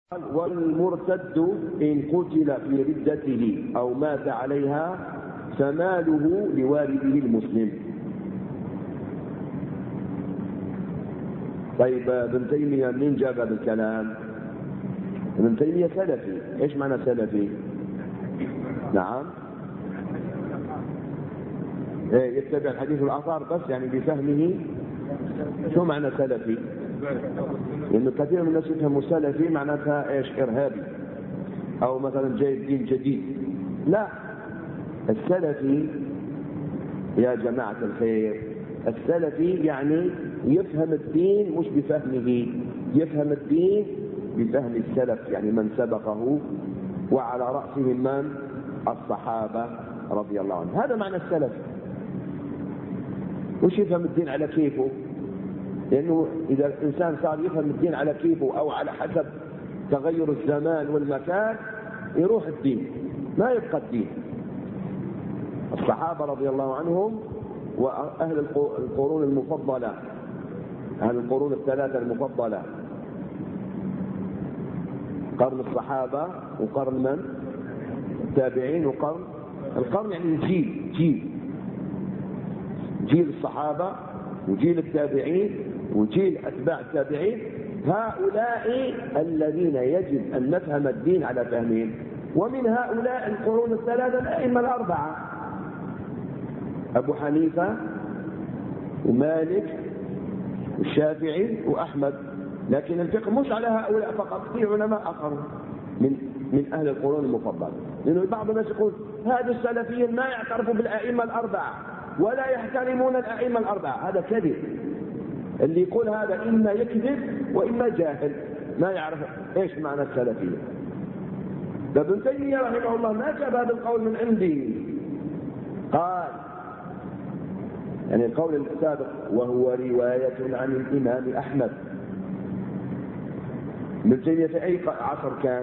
والمرتد إن قتل في ردته أو مات عليها فماله لوالده المسلم. طيب ابن تيمية منين جاب هذا الكلام؟ ابن تيمية سلفي. ايش معنى سلفي؟ نعم، يتبع الحديث والآثار بس، يعني بفهمه. شو معنى سلفي؟ لأنه كثير من الناس يفهموا سلفي معناتها ايش؟ إرهابي أو مثلا جايب دين جديد. لا، السلفي يا جماعة الخير، السلفي يعني يفهم الدين مش بفهمه، يفهم الدين بفهم السلف، يعني من سبقه، وعلى رأسهم من؟ الصحابة رضي الله عنهم. هذا معنى السلف. وش يفهم الدين على كيفه؟ لأنه إذا الإنسان صار يفهم الدين على كيفه أو على حسب تغير الزمان والمكان يروح الدين، ما يبقى الدين. الصحابة رضي الله عنهم وأهل القرون المفضلة، أهل القرون الثلاثة المفضلة، قرن الصحابة وقرن من؟ التابعين وقرن القرن، يعني جيل الصحابة وجيل التابعين وجيل أتباع التابعين. هؤلاء الذين يجب أن نفهم الدين على فهمهم. ومن هؤلاء القرون الثلاثة الأئمة الأربعة، أبو حنيفة ومالك والشافعي وأحمد. لكن الفقه مش على هؤلاء فقط، في علماء آخرون من أهل القرون المفضلة. لأنه بعض الناس يقول هذا السلفيين ما يعترفوا بالأئمة الأربعة ولا يحترمون الأئمة الأربعة. هذا كذب. اللي يقول هذا إما يكذب وإما جاهل، ما يعرف إيش معنى السلفية. ابن تيمية رحمه الله ما جاب هذا القول من عندي، قال يعني القول السابق وهو رواية عن الإمام أحمد. ابن تيمية في أي عصر كان؟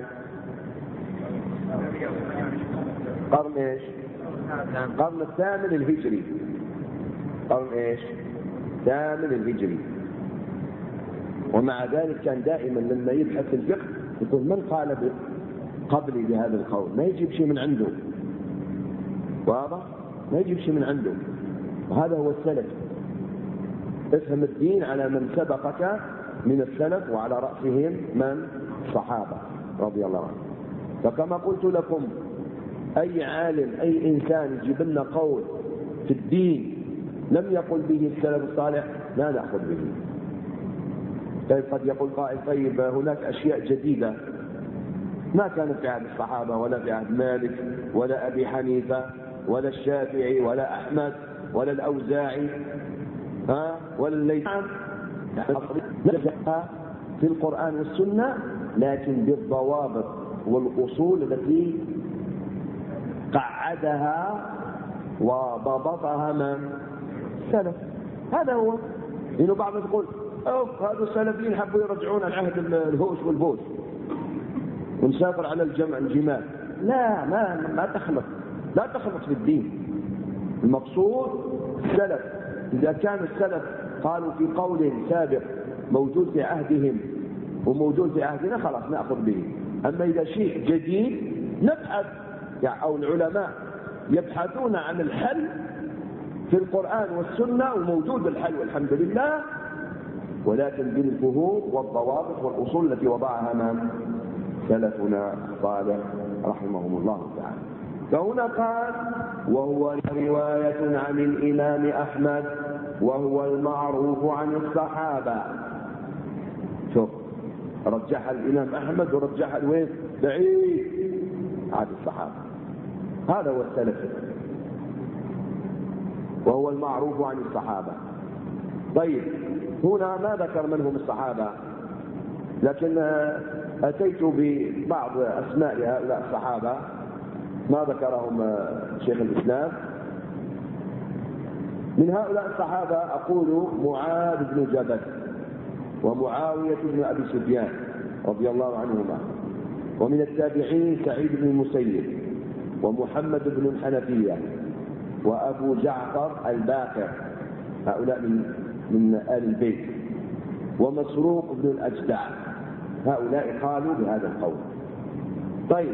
قرن ايش؟ قرن الثامن الهجري. قرن ايش؟ الثامن الهجري. ومع ذلك كان دائما لما يبحث في الفقه يقول من قال قبلي بهذا القول، ما يجيب شيء من عنده. واضح؟ ما يجيب شيء من عنده. وهذا هو السلف. افهم الدين على من سبقك من السلف، وعلى رأسهم من؟ الصحابة رضي الله عنهم. فكما قلت لكم، أي عالم أي إنسان يجيب لنا قول في الدين لم يقل به السلف الصالح لا نأخذ به. طيب قد يقول قائل طيب هناك أشياء جديدة ما كانت في عهد الصحابة ولا في عهد مالك ولا أبي حنيفة ولا الشافعي ولا أحمد ولا الأوزاعي ولا الليث، في القرآن والسنة، لكن بالضوابط والأصول التي قعدها وضبطها من؟ السلف. هذا هو. لأنه بعض يقول هذا السلفيين حبوا يرجعون عن عهد الهوش والبوس ونسافر على الجمال. لا، ما تخلط، لا تخلط في الدين. المقصود السلف. إذا كان السلف قالوا في قول سابق موجود في عهدهم وموجود في عهدنا خلاص نأخذ به. أما إذا شيء جديد نبحث، يعني أو العلماء يبحثون عن الحل في القرآن والسنة وموجود الحل والحمد لله، ولكن بالفهوم والضوابط والأصول التي وضعها من؟ سلفنا الصالح رحمهم الله تعالى. فهنا قال وهو رواية عن الإمام أحمد وهو المعروف عن الصحابة. شوف، رجح الإمام أحمد ورجح الوين؟ بعيد عن الصحابة. هذا هو السلف، وهو المعروف عن الصحابة. طيب هنا ما ذكر من هم الصحابة، لكن أتيت ببعض أسماء هؤلاء الصحابة ما ذكرهم شيخ الإسلام. من هؤلاء الصحابة أقول معاذ بن جبل ومعاوية بن أبي سفيان رضي الله عنهما. ومن التابعين سعيد بن المسيب ومحمد بن الحنفية وأبو جعفر الباقر، هؤلاء من آل البيت. ومسروق بن الأجدع، هؤلاء قالوا بهذا القول. طيب،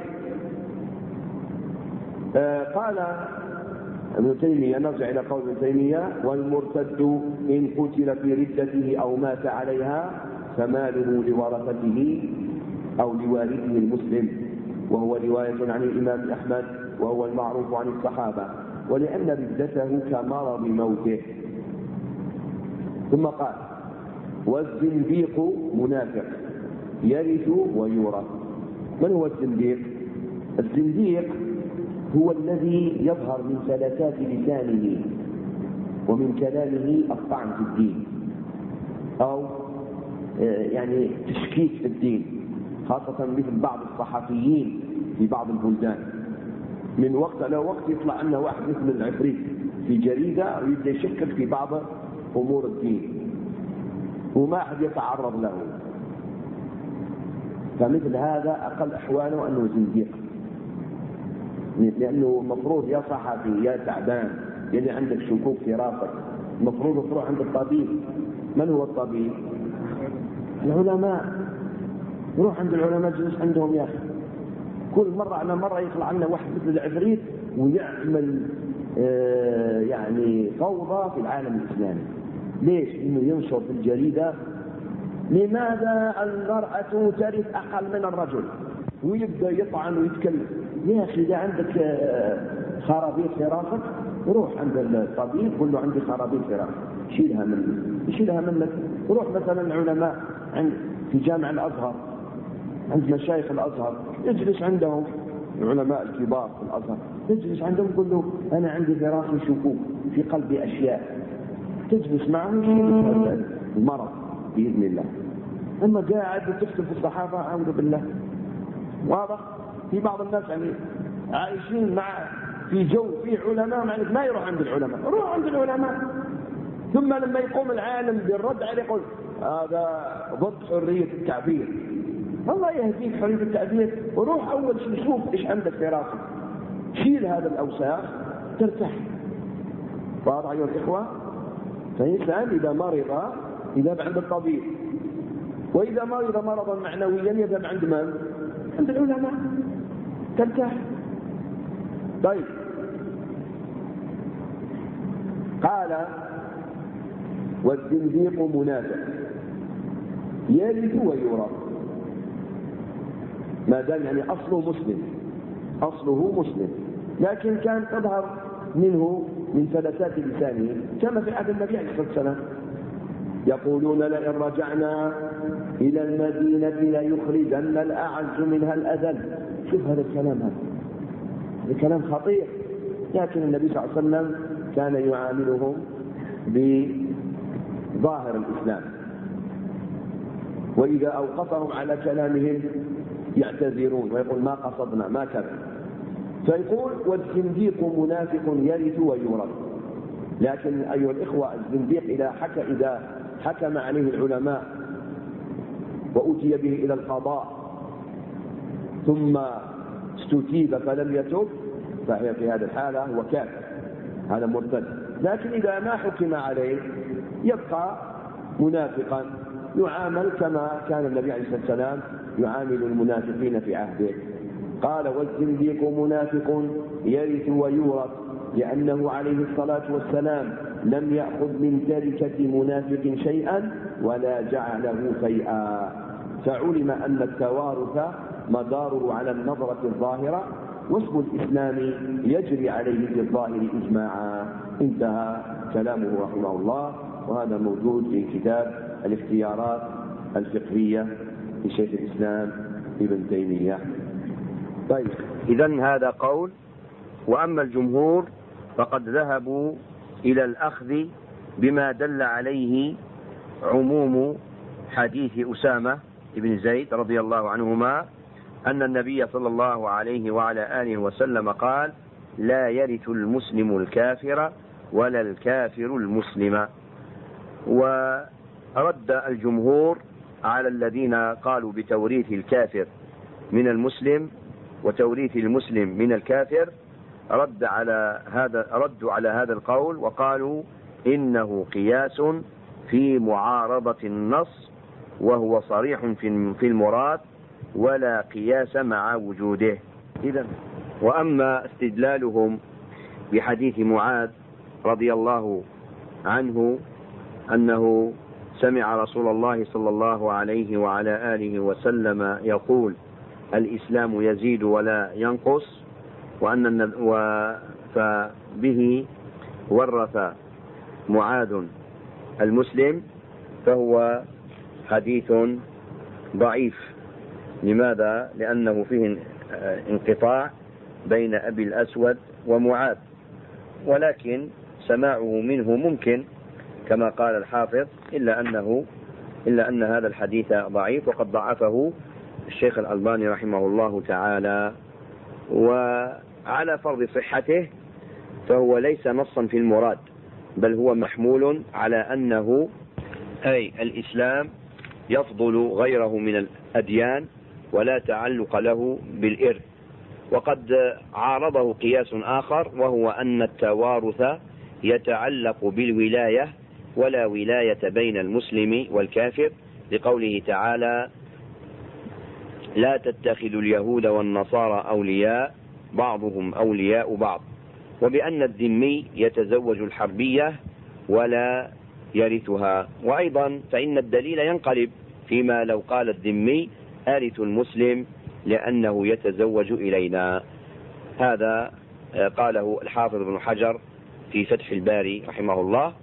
قال ابن تيمية، نرجع إلى قول ابن تيمية: والمرتد إن قتل في ردته أو مات عليها فماله لورثته أو لوارثه المسلم، وهو رواية عن الإمام أحمد وهو المعروف عن الصحابة، ولأن ردته كمرض موته. ثم قال: والزنديق منافق يرث ويورث. من هو الزنديق؟ الزنديق هو الذي يظهر من فلتات لسانه ومن كلامه الطعن في الدين، أو يعني تشكيك في الدين، خاصة مثل بعض الصحفيين في بعض البلدان. من وقت إلى وقت يطلع عنا واحد مثل العفريت في جريدة ويبدأ يشكك في بعض أمور الدين وما أحد يتعرض له، فمثل هذا أقل أحواله أنه زنديق، لأنه المفروض يا صحفي يا تعبان يلي عندك شكوك في راسك المفروض تروح عند الطبيب. من هو الطبيب؟ العلماء. نروح عند العلماء، جلس عندهم يا أخي. كل مرة على مرة يطلع عنا واحد مثل العفريت ويعمل يعني فوضى في العالم الإسلامي. ليش؟ إنه ينشر في الجريدة: لماذا المرأة ترث أقل من الرجل؟ ويبدأ يطعن ويتكلم. يا أخي إذا عندك خرابيط في راسك روح عند الطبيب قل له عندي خرابيط في راسك، يشيلها منك. روح مثلا علماء في جامع الأزهر، عند مشايخ الأزهر، اجلس عندهم، العلماء الكبار في الأزهر، تجلس عندهم قل له أنا عندي في راسي شكوك، في قلبي أشياء، تجلس معهم يشيلك المرض بإذن الله. أما قاعد وتكتب في الصحافة أعوذ بالله. واضح؟ في بعض الناس يعني عايشين في جو في علماء، معنى ما يروح عند العلماء. روح عند العلماء، ثم لما يقوم العالم بالرد عليه يقول هذا ضد حرية التعبير. الله يهديك حرية التعبير، وروح أول شيء شوف إيش عندك في راسك، شيل هذا الأوساخ ترتاح. واضح أيها الإخوة؟ فالإنسان إذا مرض يذهب عند الطبيب، وإذا مرض مرضا معنويا يذهب عند من؟ عند العلماء، ترتاح. طيب، قال: والزنديق منافق يرث ويورث، ما دام يعني أصله مسلم، لكن كان تظهر منه من فلتات لسانه، كما في عهد النبي عليه الصلاة والسلام: يقولون لئن رجعنا إلى المدينة ليخرجن الأعز منها الأذل. شوف هذا الكلام، هذا كلام خطير، لكن النبي صلى الله عليه وسلم كان يعاملهم بظاهر الإسلام، وإذا أوقفهم على كلامهم يعتذرون ويقول ما قصدنا ما كذا. فيقول: والزنديق منافق يرث ويورث. لكن أيها الإخوة، الزنديق إذا حكم عليه العلماء وأتي به إلى القضاء ثم استتيب فلم يتب، فهي في هذه الحالة هو كافر، هذا مرتد. لكن إذا ما حكم عليه يبقى منافقا، يعامل كما كان النبي عليه الصلاة والسلام يعامل المنافقين في عهده. قال: والزنديق منافق يرث ويورث، لأنه عليه الصلاة والسلام لم يأخذ من تركة منافق شيئا ولا جعله فيئا، فعلم أن التوارث مداره على النظرة الظاهرة، واسم الإسلام يجري عليه في الظاهر إجماعا. انتهى كلامه رحمه الله، وهذا موجود في كتاب الاختيارات الفقهية لشيخ الإسلام ابن تيمية. طيب، إذن هذا قول. وأما الجمهور فقد ذهبوا إلى الأخذ بما دل عليه عموم حديث أسامة بن زيد رضي الله عنهما، أن النبي صلى الله عليه وعلى آله وسلم قال: لا يرث المسلم الكافر ولا الكافر المسلم. ورد الجمهور على الذين قالوا بتوريث الكافر من المسلم وتوريث المسلم من الكافر، ردوا على هذا القول، وقالوا إنه قياس في معارضة النص وهو صريح في المراد ولا قياس مع وجوده. إذن وأما استدلالهم بحديث معاذ رضي الله عنه أنه سمع رسول الله صلى الله عليه وعلى آله وسلم يقول الإسلام يزيد ولا ينقص، فبه ورث معاذ المسلم، فهو حديث ضعيف. لماذا؟ لأنه فيه انقطاع بين أبي الأسود ومعاذ، ولكن سماعه منه ممكن كما قال الحافظ، إلا أن هذا الحديث ضعيف، وقد ضعفه الشيخ الألباني رحمه الله تعالى. وعلى فرض صحته فهو ليس نصا في المراد، بل هو محمول على أنه أي الإسلام يفضل غيره من الأديان ولا تعلق له بالإرث. وقد عارضه قياس آخر، وهو أن التوارث يتعلق بالولاية ولا ولاية بين المسلم والكافر، لقوله تعالى لا تتخذوا اليهود والنصارى أولياء بعضهم أولياء بعض، وبأن الذمي يتزوج الحربية ولا يرثها. وأيضا فإن الدليل ينقلب فيما لو قال الذمي أرث المسلم لأنه يتزوج إلينا. هذا قاله الحافظ ابن حجر في فتح الباري رحمه الله.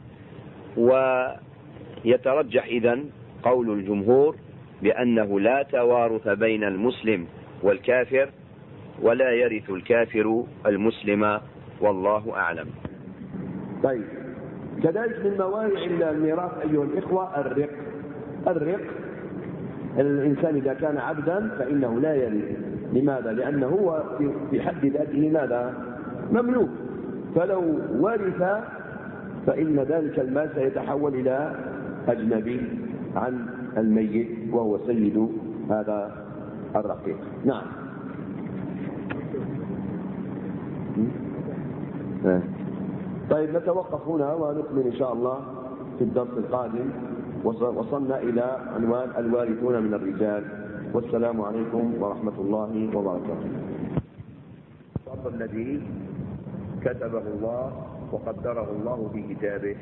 ويترجح إذن قول الجمهور بأنه لا توارث بين المسلم والكافر، ولا يرث الكافر المسلم، والله أعلم. طيب، كذلك من موانع الميراث أيها الإخوة الرق. الإنسان إذا كان عبدا فإنه لا يرث. لماذا؟ لأنه هو في حد ذاته ماذا؟ مملوك. فلو ورث فإن ذلك المال سيتحول إلى أجنبي عن الميت، وهو سيد هذا الرقيق. نعم. طيب، نتوقف هنا ونكمل إن شاء الله في الدرس القادم. وصلنا إلى عنوان الوارثون من الرجال. والسلام عليكم ورحمة الله وبركاته. الذي كتبه الله وقدره الله في كتابه.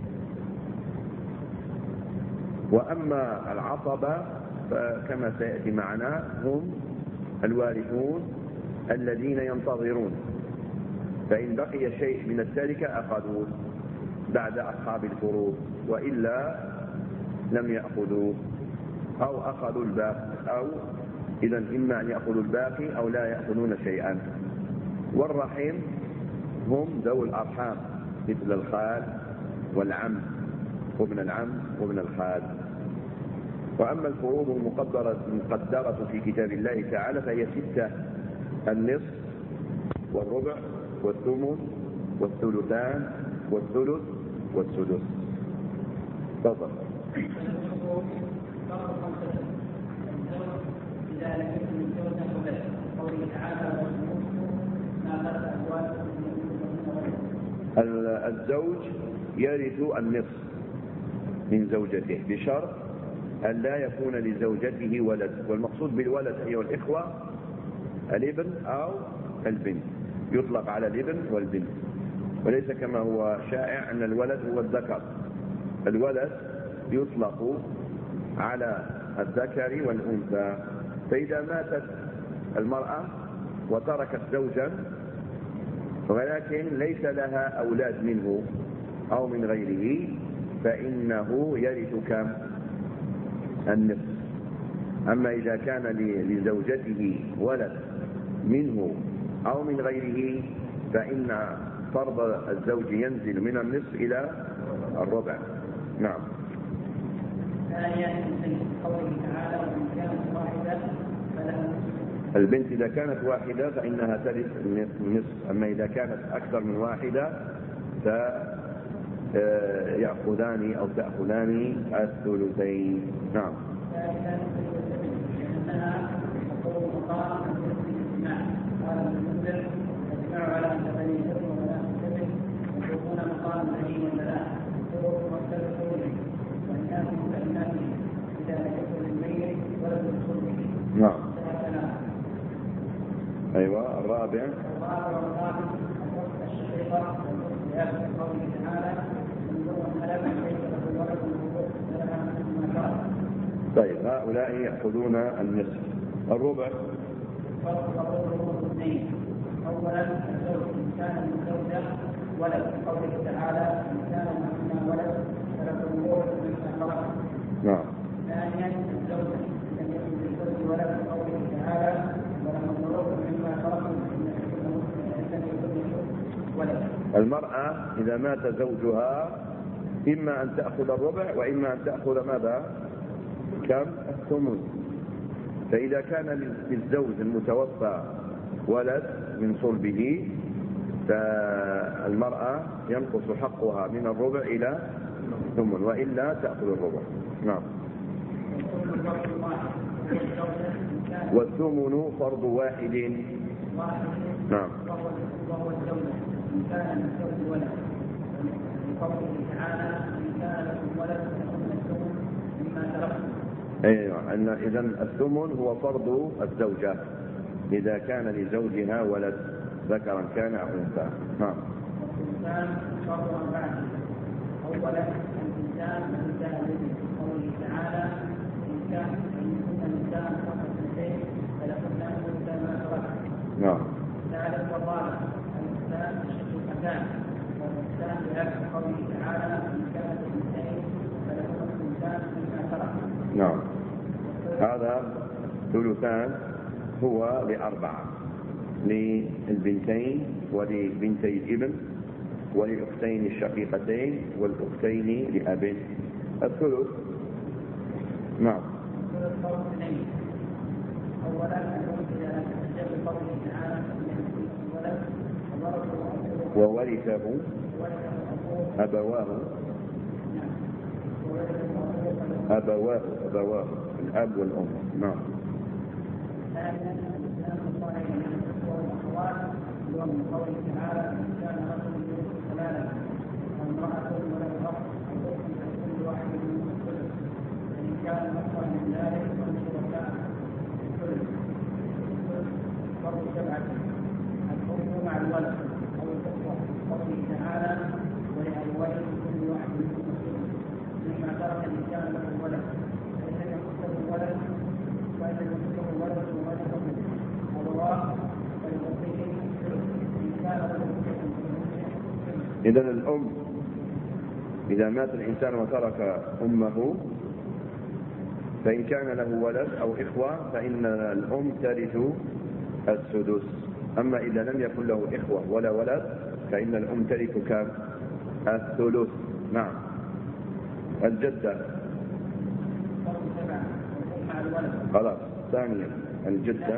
وأما العصبة فكما سيأتي معنا هم الوارثون الذين ينتظرون، فإن بقي شيء من التركة أخذوه بعد أصحاب الفروض، وإلا لم يأخذوه أو أخذوا الباقي، أو إذا إما أن يأخذوا الباقي أو لا يأخذون شيئا. والرحم هم ذوي الأرحام مثل الخال والعم وابن العم وابن الخال. وأما الفروض المقدرة في كتاب الله تعالى فهي 6: النصف والربع والثمن والثلثان والثلث والسدس. تفضل. الزوج يرث النصف من زوجته بشرط أن لا يكون لزوجته ولد. والمقصود بالولد أيها الإخوة الابن أو البنت، يطلق على الابن والبنت، وليس كما هو شائع أن الولد هو الذكر. الولد يطلق على الذكر والأنثى. فإذا ماتت المرأة وتركت زوجا ولكن ليس لها أولاد منه أو من غيره، فإنه يرث كم؟ النصف. أما إذا كان لزوجته ولد منه أو من غيره فإن فرض الزوج ينزل من النصف إلى الربع. نعم. البنت إذا كانت واحدة فإنها ترث النصف، أما إذا كانت أكثر من واحدة فيأخذان أو تأخذان الثلثين. نعم. نعم. أيوة. الرابع طيب هؤلاء يأخذون النصف. الربع أولا الزوج إن كان من زوجة ولد قوله تعالى إن كان منا ولد فلكم الورث مما ترك. نعم. ثانيا الزوجة لم يكن للزوج ولد قوله تعالى ولهم الورث مما تركوا إن لم يكن ولد. المرأة إذا مات زوجها إما أن تأخذ الربع وإما أن تأخذ ماذا؟ كم؟ الثمن. فإذا كان للزوج المتوفى ولد من صلبه فالمرأة ينقص حقها من الربع إلى الثمن وإلا تأخذ الربع. نعم. والثمن فرض واحد. نعم. وهو الزوجة إن كان من زوج ولد قوله تعالى إن كان لكم ولد فلكم الثمن مما تركتم. أيوة. إذا الثمن هو فرض الزوجة إذا كان لزوجها ولد ذكرا كان أو أنثى. نعم. الإنسان فرض أربعة. أولا الإنسان من كان لابن قوله تعالى إن كان الإنسان فقط اثنتين فلكن أنثى ما ترك. نعم. ثالث والرابع الإنسان الشقيقتان والإنسان بعكس قوله تعالى إن كانت اثنتين فلكن الإنسان مما ترك. نعم. هذا ثلثان هو لأربعة للبنتين ولبنتي الابن وللأختين الشقيقتين والأختين لأب. الثلث. نعم. وورثه أبواه الأب والأم. نعم. ومن قوله تعالى إن كان رجل يورث كلالة وامرأة ولد رب أو أخت فلكل واحد منهم الثلث فإن كان أكثر من ذلك فهم شركاء الثلث. فرض سبعة الحكم مع الولد أو الأخوة قوله تعالى ولأبويه كل واحد منهم الثلث مما ترك الإنسان له ولد فإن لم يكن له ولد وورثه أبواه فلأخيه. إذا الأم إذا مات الإنسان وترك أمه فإن كان له ولد أو إخوة فإن الأم ترث السدس. أما إذا لم يكن له إخوة ولا ولد فإن الأم ترث كم؟ الثلث. نعم. الجدة. خلاص. ثانيا الجدة.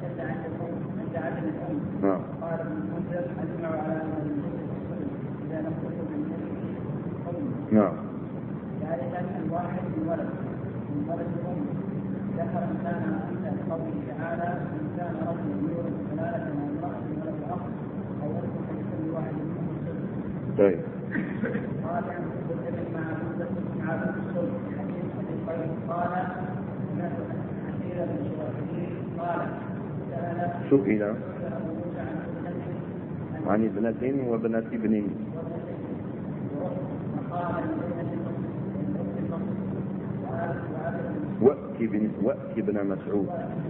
نعم. قال ابن المنذر أجمع على أن إذا لم تكن من نعم. ذلك الواحد من ولد الأم ذكر إن كان أنثى قوله تعالى إن كان رجل يورث كلالة أو امرأة ولد أخ أو أخت فلكل واحد منهم الثلث. طيب. رابعا الثلث مع الصلح حديث أبي قيس قال سمعت كثيرا من شركائه قال سئل عن ابنة وابنة ابن وأت ابن مسعود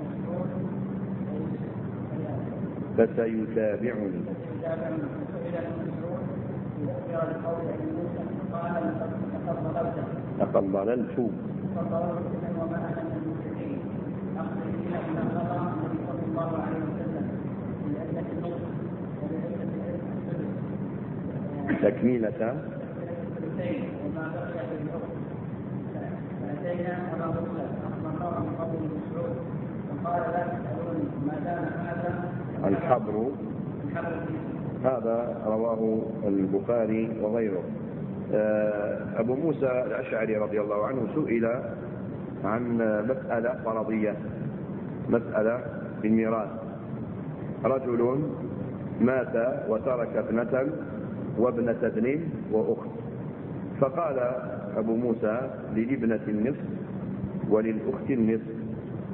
فسيتابعني. لقد ضللت. تكميلة. الحبر هذا رواه البخاري وغيره. أبو موسى الأشعري رضي الله عنه سئل عن مسألة فرضية، مسألة في الميراث. رجل مات وترك ابنة وابنة ابن وأخت، فقال أبو موسى للابنة النصف وللأخت النصف،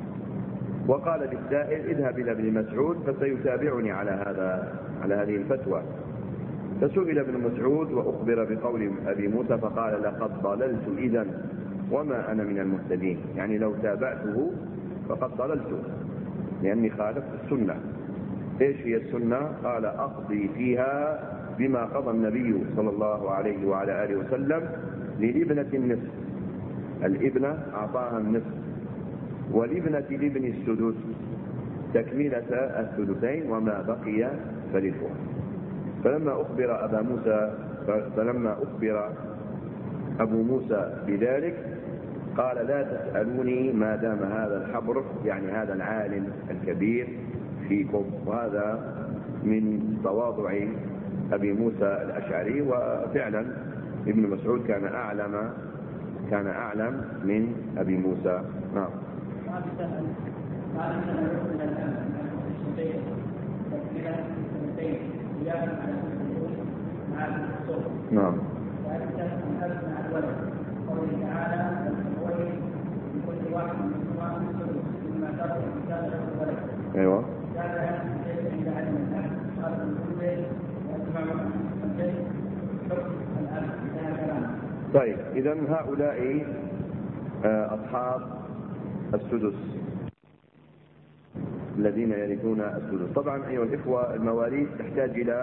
وقال للسائل اذهب إلى ابن مسعود فسيتابعني على هذه الفتوى. فسئل ابن مسعود وأخبر بقول أبي موسى فقال لقد ضللت إذن وما أنا من المهتدين، يعني لو تابعته فقد ضللت لأني خالفت السنة. إيش هي السنة؟ قال أقضي فيها بما قضى النبي صلى الله عليه وعلى آله وسلم للابنة النصف، الابنة أعطاها النصف والابنة لابن السدس تكملة الثلثين وما بقي فللأخرى. فلما أخبر أبو موسى بذلك قال لا تسألوني ما دام هذا الحبر، يعني هذا العالم الكبير فيكم. وهذا من تواضع أبي موسى الأشعري، وفعلا ابن مسعود كان أعلم من أبي موسى. نعم. نعم. ايوه. طيب اذا هؤلاء اصحاب السدس الذين يرثون السدس. طبعا ايها الاخوه المواريث تحتاج الى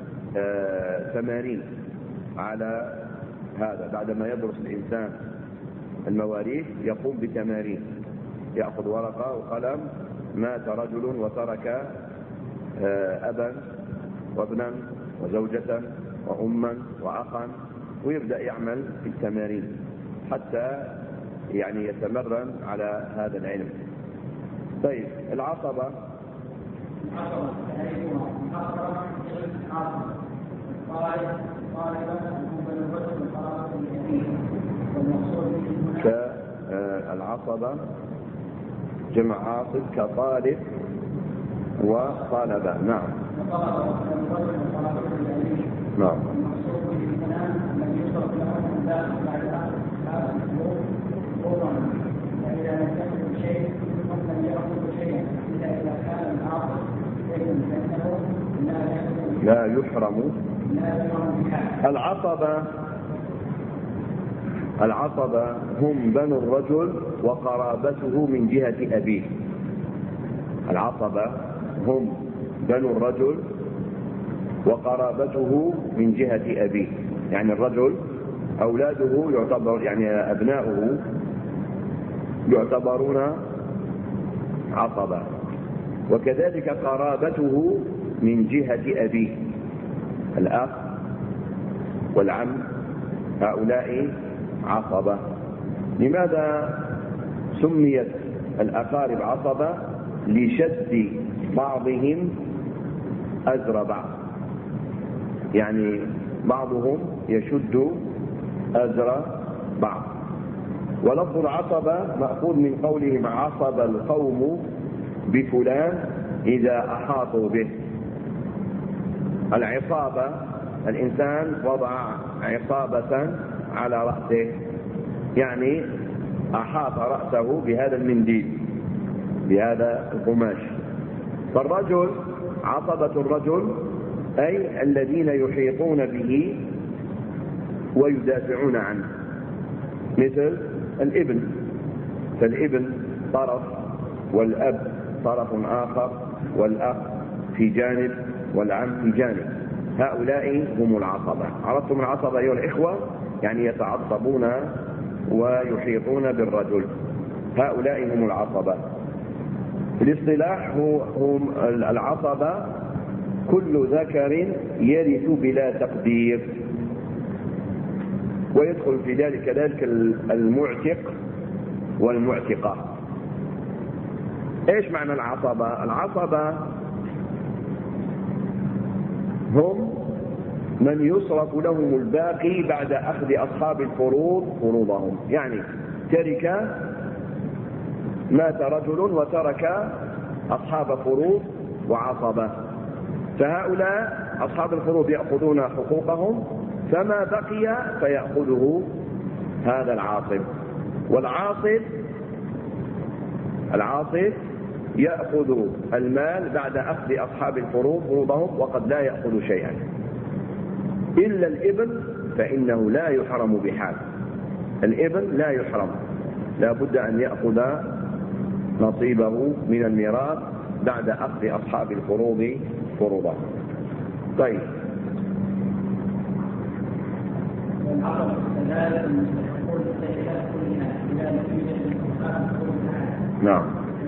80 على هذا. بعدما يدرس الانسان المواريث يقوم بتمارين، يأخذ ورقة وقلم مات رجل وترك أبا وابنا وزوجة وأما وأخا، ويبدأ يعمل في التمارين حتى يعني يتمرن على هذا العلم. طيب العصبة كالعصبة جمع عاصب كطالب وطالبة. نعم. نعم. لا يحرم. العصبة هم بنو الرجل وقرابته من جهة أبيه. العصبة هم بنو الرجل وقرابته من جهة أبيه، يعني الرجل أولاده يعتبر يعني أبناؤه يعتبرون عصبة، وكذلك قرابته من جهة أبيه الأخ والعم هؤلاء عصبة. لماذا سميت الأقارب عصبة؟ لشد بعضهم أزر بعض، يعني بعضهم يشد أزر بعض. ولفظ العصبة مأخوذ من قولهم عصب القوم بفلان إذا أحاطوا به. العصابة الإنسان وضع عصابة على رأسه، يعني أحاط رأسه بهذا المنديل بهذا القماش. فالرجل عصبة الرجل أي الذين يحيطون به ويدافعون عنه، مثل الابن، فالابن طرف والأب طرف آخر والأخ في جانب والعم في جانب. هؤلاء هم العصبة. عرفتم العصبة أيها الإخوة؟ يعني يتعصبون ويحيطون بالرجل، هؤلاء هم العصبة. الاصطلاح هم العصبة كل ذكر يرث بلا تقدير، ويدخل في ذلك كذلك المعتق والمعتقة. ايش معنى العصبة؟ العصبة هم من يصرف لهم الباقي بعد أخذ أصحاب الفروض فروضهم، يعني ترك مات رجل وترك أصحاب فروض وعصبة، فهؤلاء أصحاب الفروض يأخذون حقوقهم، فما بقي فيأخذه هذا العاصب. والعاصب يأخذ المال بعد أخذ أصحاب الفروض فروضهم وقد لا يأخذ شيئا، إلا الابن فإنه لا يحرم بحال. الابن لا يحرم، لا بد أن يأخذ نصيبه من الميراث بعد أخذ أصحاب الفروض فروضهم. طيب، نعم.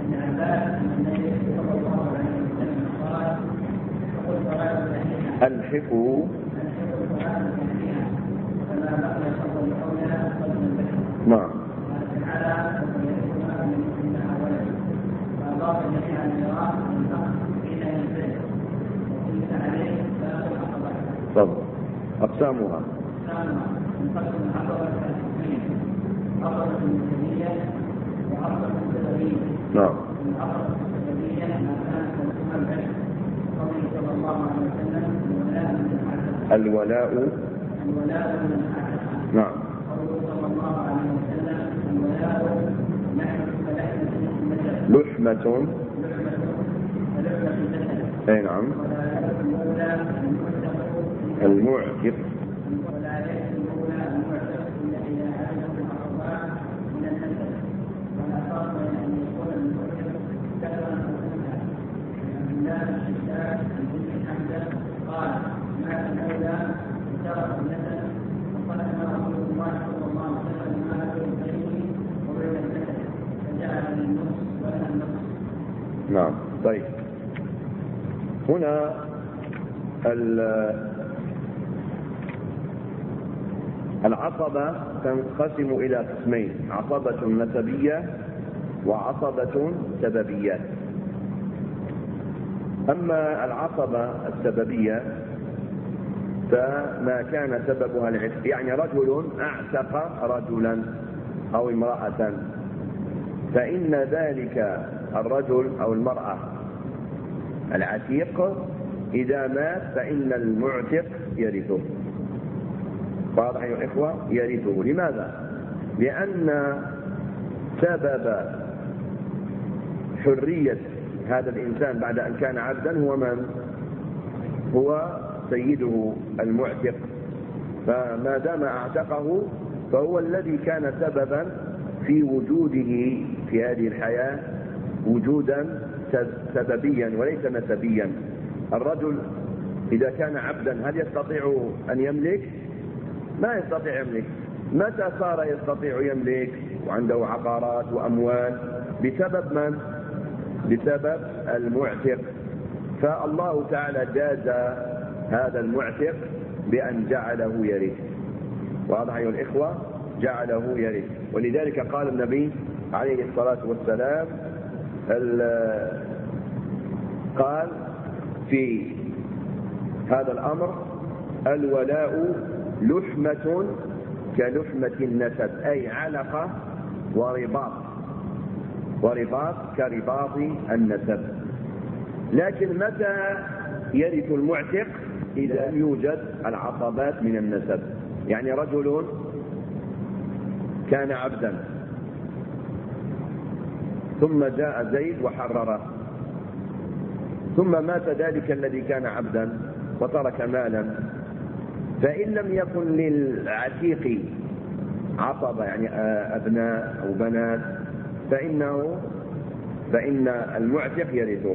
ألحقوا نعم. طب أقسامها نعم. الولاء نعم. لحمة أي نعم. المعتق نعم. طيب، هنا العصبة تنقسم إلى قسمين: عصبة نسبية وعصبة سببية. أما العصبة السببية فما كان سببها العتق، يعني رجل أعتق رجلا أو امرأة، فإن ذلك الرجل أو المرأة العتيق إذا مات فإن المعتق يرثه. واضح يا إخوة؟ يرثه. لماذا؟ لأن سبب حرية هذا الإنسان بعد أن كان عبدا هو من؟ هو سيده المعتق، فما دام اعتقه فهو الذي كان سببا في وجوده في هذه الحياة وجودا سببيا وليس نسبيا. الرجل إذا كان عبدا هل يستطيع أن يملك؟ ما يستطيع يملك. متى صار يستطيع يملك وعنده عقارات وأموال؟ بسبب من؟ بسبب المعتق. فالله تعالى جاز هذا المعتق بأن جعله يرث. واضح أيها الإخوة؟ جعله يرث. ولذلك قال النبي عليه الصلاة والسلام قال في هذا الأمر: الولاء لحمة كلحمة النسب، أي علقة ورباط كرباط النسب. لكن متى يرث المعتق؟ إذا يوجد العصبات من النسب. يعني رجل كان عبدا ثم جاء زيد وحرره، ثم مات ذلك الذي كان عبدا وترك مالا، فإن لم يكن للعتيق عصبة يعني أبناء أو بنات فإن المعتق يرثه،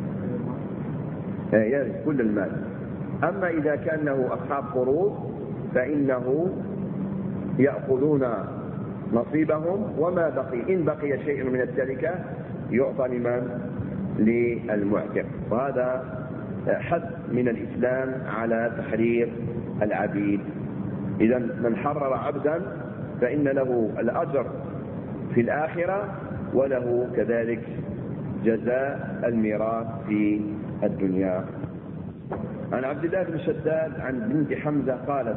يرث كل المال. أما إذا كان له أصحاب فروض فإنه يأخذون نصيبهم، وما بقي إن بقي شيء من التركة يعطى لمن؟ للمعتق. وهذا حد من الإسلام على تحرير العبيد. إذا من حرر عبدا فإن له الأجر في الآخرة وله كذلك جزاء الميراث في الدنيا. عن عبد الله بن شداد عن بنت حمزة قالت: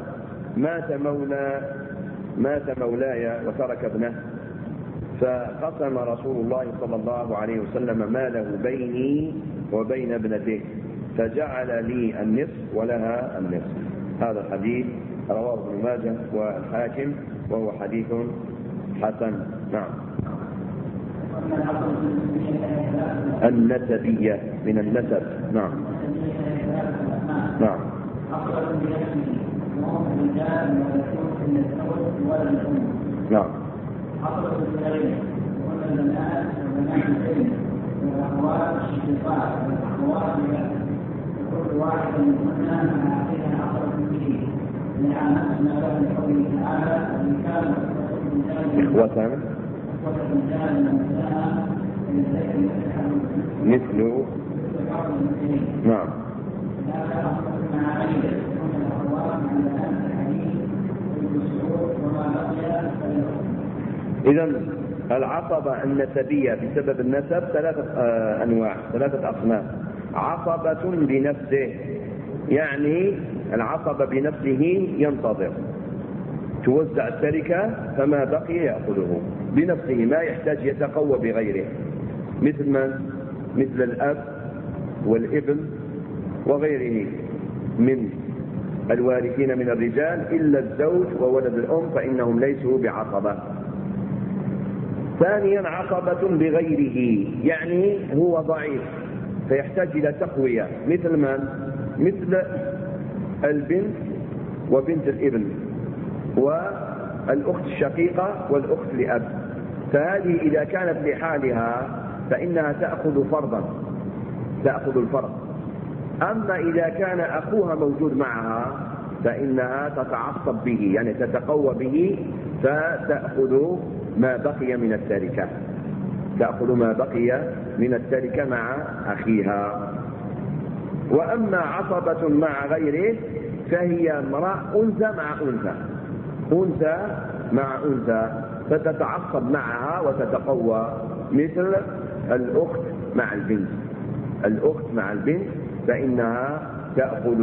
مات مولاي وترك ابنه، فقسم رسول الله صلى الله عليه وسلم ماله بيني وبين ابنته، فجعل لي النصف ولها النصف. هذا الحديث رواه ابن ماجه والحاكم وهو حديث حسن. نعم. النسبية من النسب. نعم نعم. نعم. كل واحد منهما من عقلها عقل به لعن ما له لقوله تعالى وان كان إخوة مثل. نعم. إذن العصبة النسبية بسبب النسب ثلاثة أنواع، ثلاثة أصناف. عصبة بنفسه، يعني العصبة بنفسه ينتظر، توزع التركة فما بقي يأخذه بنفسه، ما يحتاج يتقوى بغيره، مثل من؟ مثل الأب والابن وغيره من الوارثين من الرجال، إلا الزوج وولد الأم فإنهم ليسوا بعصبة. ثانيا عصبة بغيره، يعني هو ضعيف فيحتاج إلى تقوية، مثل من؟ مثل البنت وبنت الابن والأخت الشقيقة والأخت لأب، فهذه إذا كانت لحالها فإنها تأخذ فرضا، تأخذ الفرض. أما إذا كان أخوها موجود معها فإنها تتعصب به، يعني تتقوى به، فتأخذ ما بقي من التركة، تأخذ ما بقي من التركة مع أخيها. وأما عصبة مع غيره فهي امرأة أنثى مع أنثى، أنثى مع أنثى، فتتعصب معها وتتقوى، مثل الأخت مع البنت. الأخت مع البنت فإنها تأخذ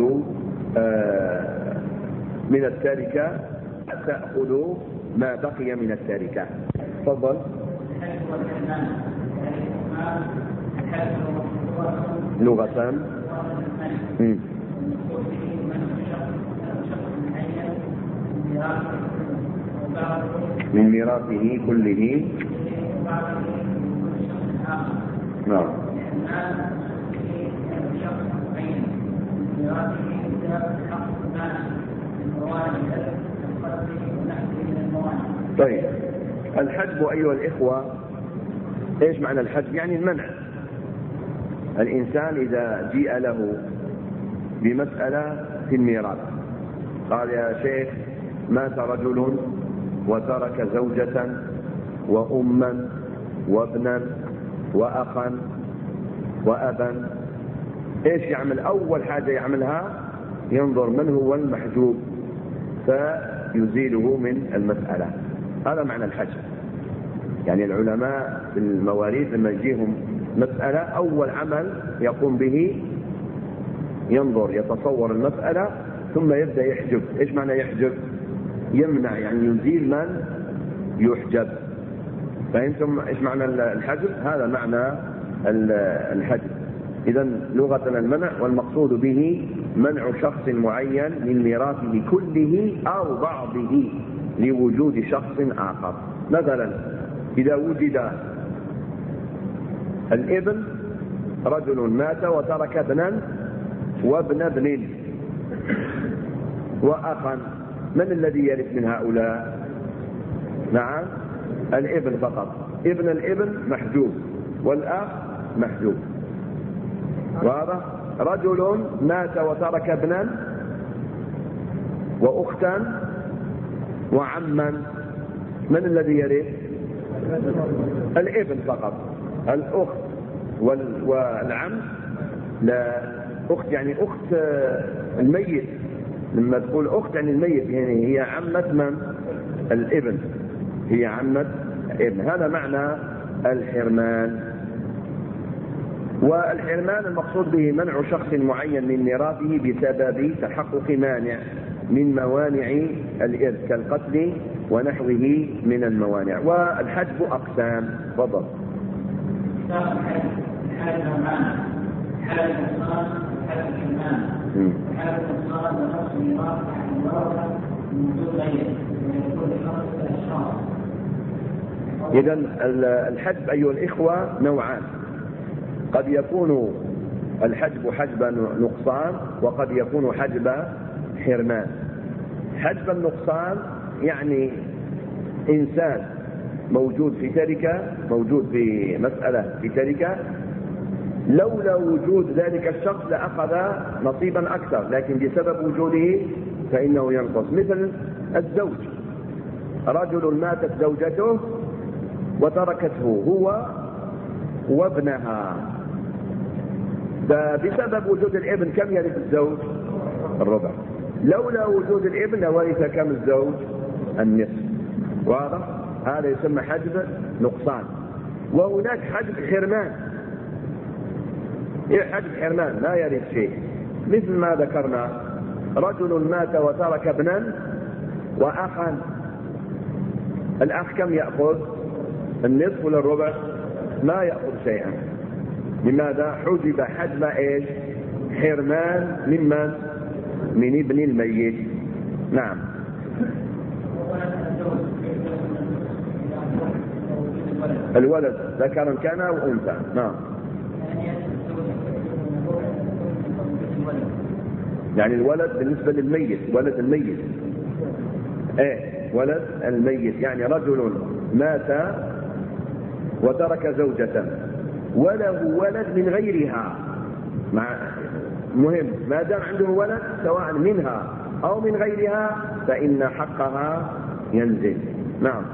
من التركة، تأخذ ما بقي من التركة. تفضل. لغة. من ميراثه كله. نعم. طيب، الحجب أيها الإخوة، إيش معنى الحجب؟ يعني المنع. الإنسان إذا جيء له بمسألة في الميراث، قال يا شيخ مات رجل وترك زوجة وأما وابنا وأخا وأبا، إيش يعمل؟ أول حاجة يعملها ينظر من هو المحجوب فيزيله من المسألة. هذا معنى الحجب. يعني العلماء في المواريث لما يجيهم مسألة أول عمل يقوم به ينظر، يتصور المسألة، ثم يبدأ يحجب. إيش معنى يحجب؟ يمنع، يعني يزيل من يحجب. فأنتم إيش معنى الحجب؟ هذا معنى الحجب. إذن لغة المنع، والمقصود به منع شخص معين من ميراثه كله أو بعضه لوجود شخص آخر. مثلا إذا وجد الابن، رجل مات وترك ابنا وابن ابن وأخا، من الذي يرث من هؤلاء؟ نعم، الابن فقط. ابن الابن محجوب والأخ محجوب. واضح؟ رجل مات وترك ابنا وأختا وعما، من الذي يرث؟ الابن فقط. الأخت والعم لا. أخت يعني أخت الميت، لما تقول أخت يعني الميت، يعني هي عمة من؟ الابن، هي عمة ابن. هذا معنى الحرمان. والحرمان المقصود به منع شخص معين من ميراثه بسبب تحقق مانع من موانع الإرث كالقتل ونحوه من الموانع. والحجب أقسام. تفضل. حالة نوعان: حالة الإنسان وحالة الحرمان. حالة الإنسان ونفس الميراث تحت الورثة من دون غيره، ويكون لخمسة أشخاص. إذن الحجب أيها الإخوة نوعان، قد يكون الحجب حجب نقصان وقد يكون حجب حرمان. حجب النقصان يعني إنسان موجود في تركة، موجود في مسألة في تركة، لولا وجود ذلك الشخص لأخذ نصيبا أكثر، لكن بسبب وجوده فإنه ينقص. مثل الزوج، رجل ماتت زوجته وتركته هو وابنها، فبسبب وجود الابن كم يرث الزوج؟ الربع. لولا وجود الابن لورث كم الزوج؟ النصف. واضح؟ هذا يسمى حجب نقصان. وهناك حجب حرمان. ايه حجب حرمان؟ لا يرث شيء، مثل ما ذكرنا، رجل مات وترك ابنا واخا، الاخ كم يأخذ؟ النصف ولا الربع؟ ما يأخذ شيئا. لماذا؟ حجب حجب ايش؟ حرمان. ممن؟ من ابن الميت. نعم. الولد ذكرا كان او انثى. نعم. يعني الولد بالنسبة للميت، ولد الميت، ولد الميت، يعني رجل مات وترك زوجة وله ولد من غيرها، مهم ما دام عنده ولد سواء منها أو من غيرها فإن حقها ينزل. نعم.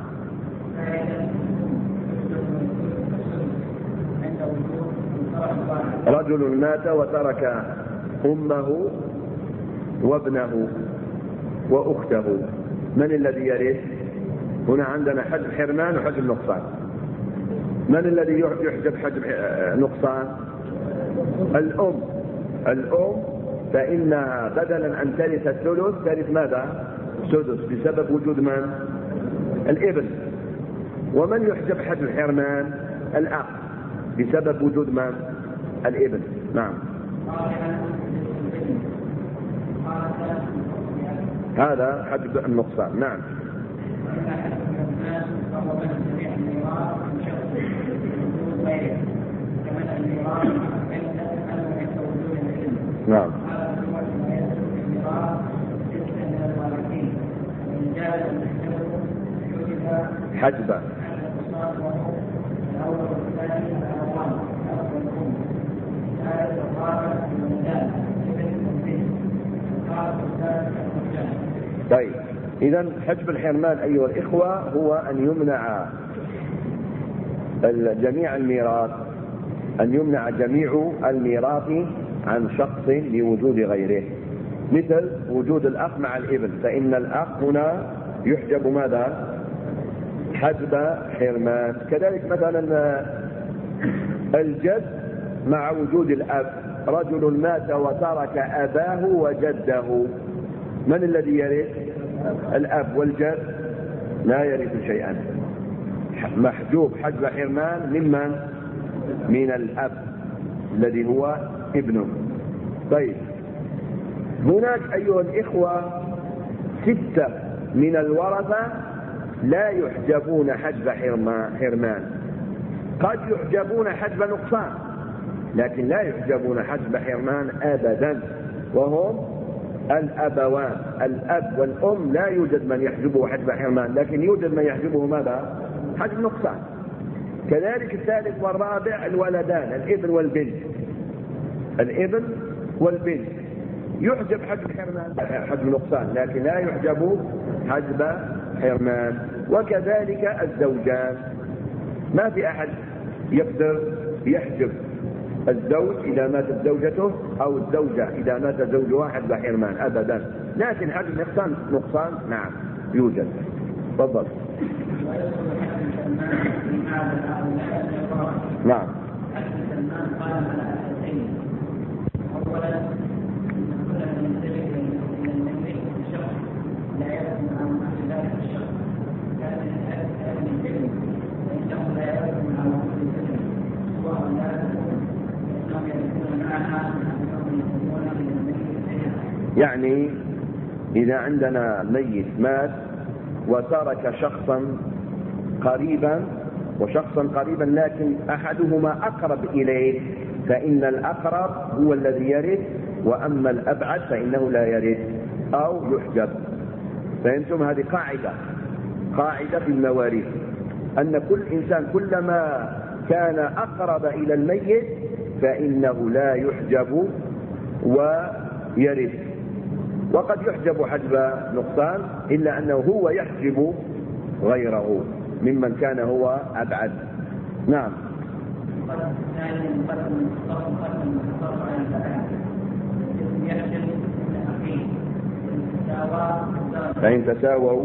رجل مات وترك أمه وابنه وأخته، من الذي يرث؟ هنا عندنا حجب حرمان وحجب نقصان. من الذي يحجب حجب نقصان؟ الأم. الأم فإنها بدلا أن ترث الثلث ترث ماذا؟ سدس، بسبب وجود من؟ الابن. ومن يحجب حجب حرمان؟ الأخ، بسبب وجود من؟ الابن. نعم. هذا حجب النقصان. نعم. نعم. حجبا. طيب، إذن حجب الحرمان أيها الإخوة هو أن يمنع جميع الميراث، أن يمنع جميع الميراث عن شخص لوجود غيره، مثل وجود الأخ مع الابن، فإن الأخ هنا يحجب ماذا؟ حجب حرمان. كذلك مثلا الجد مع وجود الأب، رجل مات وترك أباه وجده، من الذي يرث؟ الأب، والجد لا يرث شيئا، محجوب حجب حرمان ممن؟ من الأب الذي هو ابنه. طيب، هناك أيها الإخوة 6 من الورثة لا يحجبون حجب حرمان، قد يحجبون حجب نقصان لكن لا يحجبون حجب حرمان أبدا، وهم الأبوان. الأب والأم لا يوجد من يحجبه حجب حرمان، لكن يوجد من يحجبه ماذا؟ حجب نقصان. كذلك الثالث والرابع الولدان، الابن والبنت. الابن والبنت يحجب حجب حرمان، حجب نقصان، لكن لا يحجب حجب حرمان. وكذلك الزوجان، ما في أحد يقدر يحجب الزوج إذا ماتت زوجته أو الزوجة إذا مات زوجها حجب حرمان أبدا، لكن حجب نقصان نعم يوجد. تفضل. نعم. يعني إذا عندنا ميت مات وترك شخصا قريبا وشخصا قريبا لكن أحدهما أقرب إليه، فإن الأقرب هو الذي يرث، وأما الأبعد فإنه لا يرث أو يحجب. فهمتم؟ هذه قاعدة في المواريث، أن كل إنسان كلما كان أقرب إلى الميت فإنه لا يحجب ويرث. وقد يحجب حجب نقصان، إلا أنه هو يحجب غيره ممن كان هو أبعد. نعم. فإن تساووا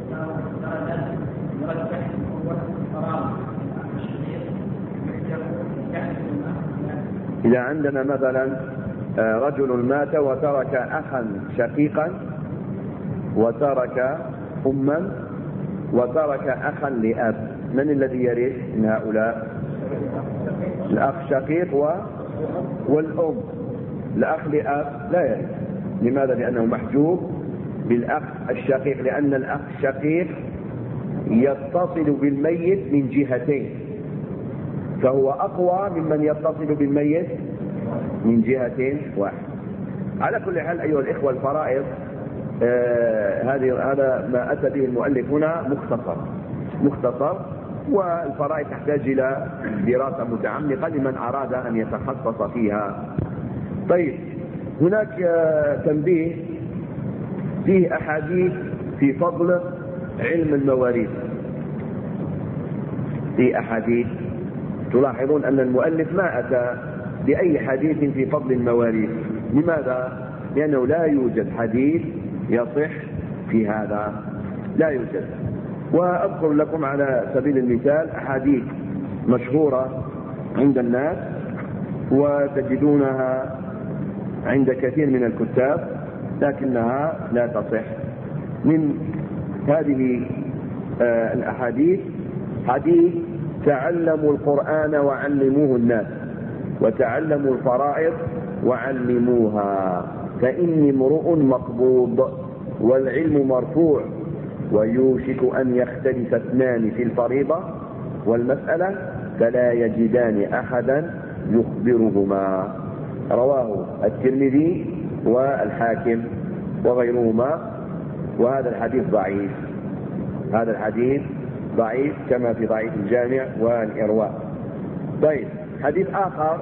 إذا عندنا مثلا رجل مات وترك أخا شقيقا وترك أما وترك أخا لأب، من الذي يرث من هؤلاء؟ الأخ شقيق والأم. الأخ لأب لا يرث. لماذا؟ لأنه محجوب بالأخ الشقيق، لأن الأخ الشقيق يتصل بالميت من جهتين، فهو أقوى ممن يتصل بالميت من جهتين واحد. على كل حال أيها الإخوة الفرائض، هذا ما أتى به المؤلف هنا مختصر، والفرائض تحتاج إلى دراسة متعمقة لمن أراد أن يتخصص فيها. طيب، هناك تنبيه فيه أحاديث في فضل علم المواريث. في أحاديث تلاحظون أن المؤلف ما أتى بأي حديث في فضل المواريث. لماذا؟ لأنه لا يوجد حديث يصح في هذا، لا يوجد. وأذكر لكم على سبيل المثال أحاديث مشهورة عند الناس وتجدونها عند كثير من الكتاب لكنها لا تصح. من هذه الأحاديث حديث تعلموا القرآن وعلموه الناس، وتعلموا الفرائض وعلموها، فإني امرؤ مقبوض والعلم مرفوع، ويوشك أن يختلف اثنان في الفريضة والمسألة فلا يجدان أحدا يخبرهما. رواه الترمذي والحاكم وغيرهما، وهذا الحديث ضعيف. هذا الحديث ضعيف كما في ضعيف الجامع والإرواء. طيب، حديث آخر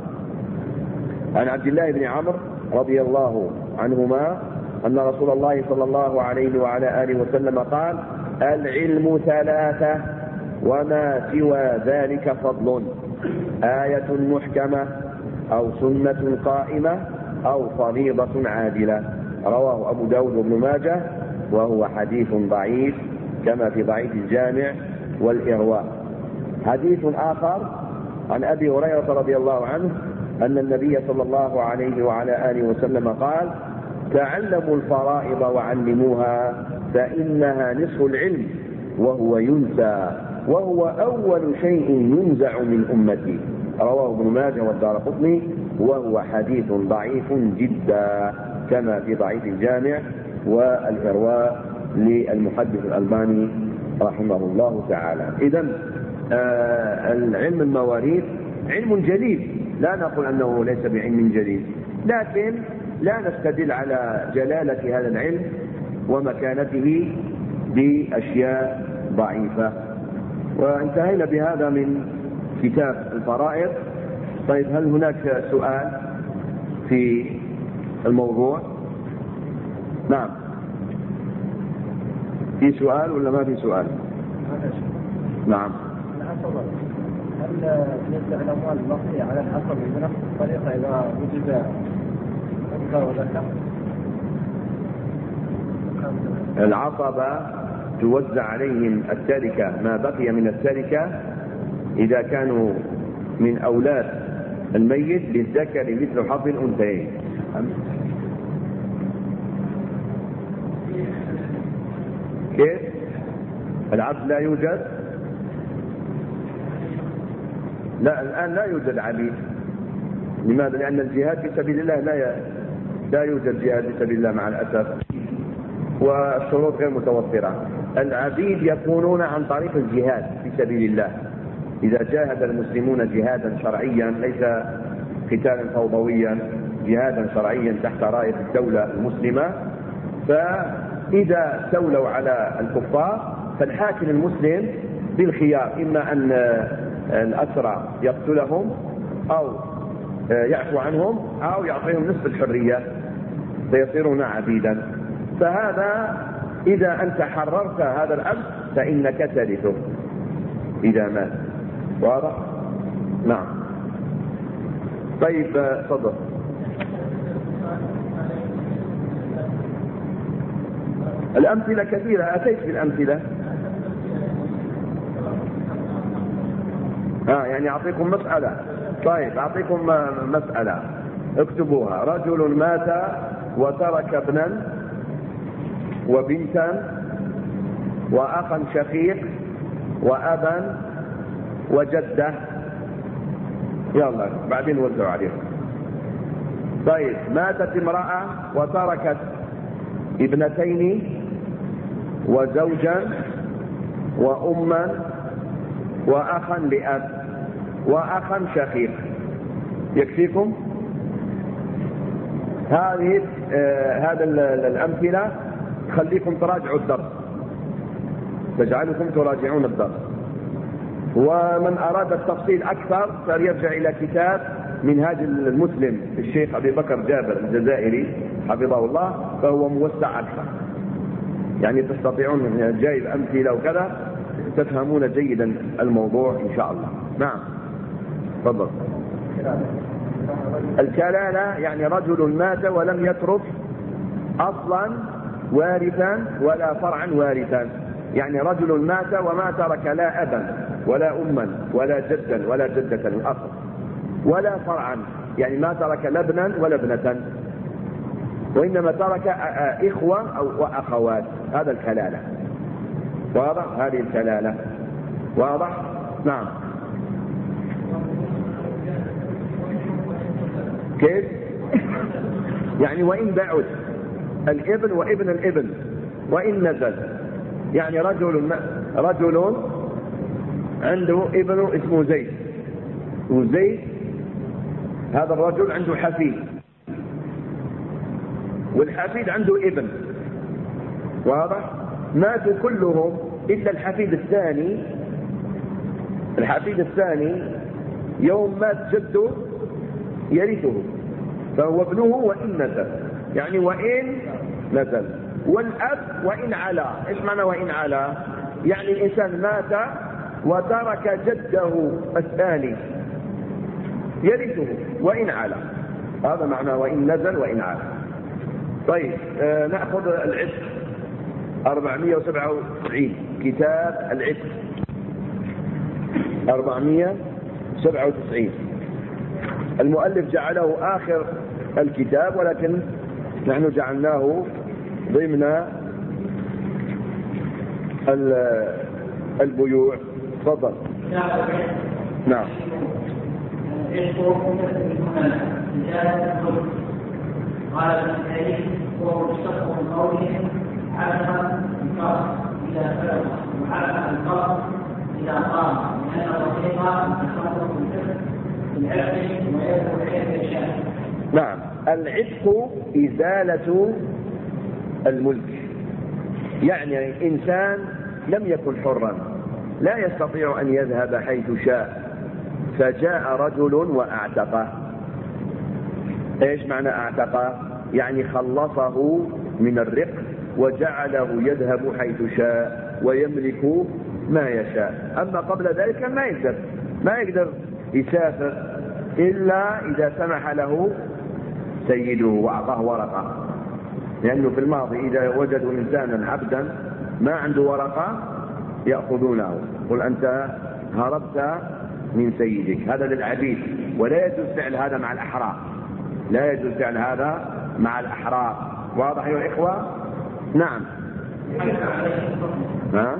عن عبد الله بن عمرو رضي الله عنهما أن رسول الله صلى الله عليه وعلى آله وسلم قال: العلم ثلاثة وما سوى ذلك فضل، آية محكمة أو سنة قائمة أو فريضة عادلة. رواه أبو داود وابن ماجه، وهو حديث ضعيف كما في ضعيف الجامع والإرواء. حديث آخر عن أبي هريرة رضي الله عنه أن النبي صلى الله عليه وعلى آله وسلم قال: تعلموا الفرائض وعلموها فإنها نصف العلم وهو ينسى، وهو أول شيء ينزع من أمتي. رواه ابن ماجه والدارقطني، وهو حديث ضعيف جدا كما في ضعيف الجامع والإرواء للمحدث الألباني رحمه الله تعالى. إذن العلم المواريث علم جليل، لا نقول أنه ليس بعلم جليل، لكن لا نستدل على جلالة هذا العلم ومكانته بأشياء ضعيفة. وانتهينا بهذا من كتاب الفرائض. طيب، هل هناك سؤال في الموضوع؟ نعم، في سؤال ولا ما في سؤال؟ نعم. هل بالنسبة للأموال الباقية على الحسب بنفس الطريقة إذا وجد أكثر وذكر؟ العصبة توزع عليهم التركة، ما بقي من التركة إذا كانوا من أولاد الميت للذكر مثل حظ الأنثيين. كيف؟ العبد لا يوجد؟ لا، الآن لا يوجد عبيد. لماذا؟ لأن الجهاد في سبيل الله لا يوجد جهاد في سبيل الله مع الأسف، والشروط غير متوفرة. العبيد يكونون عن طريق الجهاد في سبيل الله، إذا جاهد المسلمون جهادا شرعيا ليس قتالا فوضويا، جهادا شرعيا تحت راية الدولة المسلمة، فإذا استولوا على الكفار فالحاكم المسلم بالخيار، إما أن الأسرى يقتلهم أو يعفو عنهم أو يعطيهم نصف الحرية فيصيرون عبيدا. فهذا إذا أنت حررت هذا العبد فإنك ترثه إذا مات. واضح؟ نعم. طيب تفضل. الأمثلة كثيرة، أتيت بالأمثلة. يعني أعطيكم مسألة. طيب أعطيكم مسألة اكتبوها. رجل مات وترك ابنا وبنتا وأخا شقيق وأبا وجدة. يلا بعدين وزعوا عليهم. طيب ماتت امرأة وتركت ابنتين وزوجا وأما وأخا لأب وأخا شقيق. يكفيكم هذه هذا الأمثلة خليكم تراجعوا الدرس، تجعلكم تراجعون الدرس. ومن أراد التفصيل أكثر فليرجع إلى كتاب منهاج المسلم الشيخ أبي بكر جابر الجزائري حفظه الله، فهو موسع أكثر، يعني تستطيعون جايب أمثلة وكذا تفهمون جيدا الموضوع إن شاء الله. نعم تفضل. الكلالة يعني رجل مات ولم يترك أصلا وارثا ولا فرعا وارثا، يعني رجل مات وما ترك لا أبا ولا أما ولا جدا ولا جدة الأصل ولا فرعا، يعني ما ترك لا ابنا ولا ابنة، وإنما ترك إخوة أو وأخوات. هذا الكلالة. واضح؟ هذه الكلالة. واضح؟ نعم. كيف؟ يعني وإن بعد الابن وابن الابن وإن نزل، يعني رجل عنده ابن اسمه زيد، وزيد هذا الرجل عنده حفيد، والحفيد عنده ابن. واضح؟ ماتوا كلهم إلا الحفيد الثاني. الحفيد الثاني يوم مات جده يرثه، فهو ابنه وإن نزل، يعني وإن نزل. والأب وإن علا. إيش معنى وإن علا؟ يعني الإنسان مات وترك جده الثاني يرثه وإن علا، هذا معنى وإن نزل وإن علا. طيب نأخذ العتق 497 كتاب العتق 497. المؤلف جعله آخر الكتاب ولكن نحن جعلناه ضمن البيوع. تفضل. نعم. قال ابن الكريم هو مشتق من قولهم علم الفرق إذا فرق وعلم الفرق إذا قام، لأن الرقيق يخلق في العتق ويدعو حيث يشاء. نعم. العتق إزالة الملك، يعني إنسان لم يكن حرا لا يستطيع أن يذهب حيث شاء، فجاء رجل وأعتقه. ايش معنى اعتقه؟ يعني خلصه من الرق وجعله يذهب حيث شاء ويملك ما يشاء. اما قبل ذلك ما يقدر يسافر الا اذا سمح له سيده واعطاه ورقه، لانه في الماضي اذا وجدوا انسانا عبدا ما عنده ورقه ياخذونه، قل انت هربت من سيدك. هذا للعبيد، ولا يجوز فعل هذا مع الاحرار، لا يجوز فعل هذا مع الأحرار. واضح يا إخوة؟ نعم. ها؟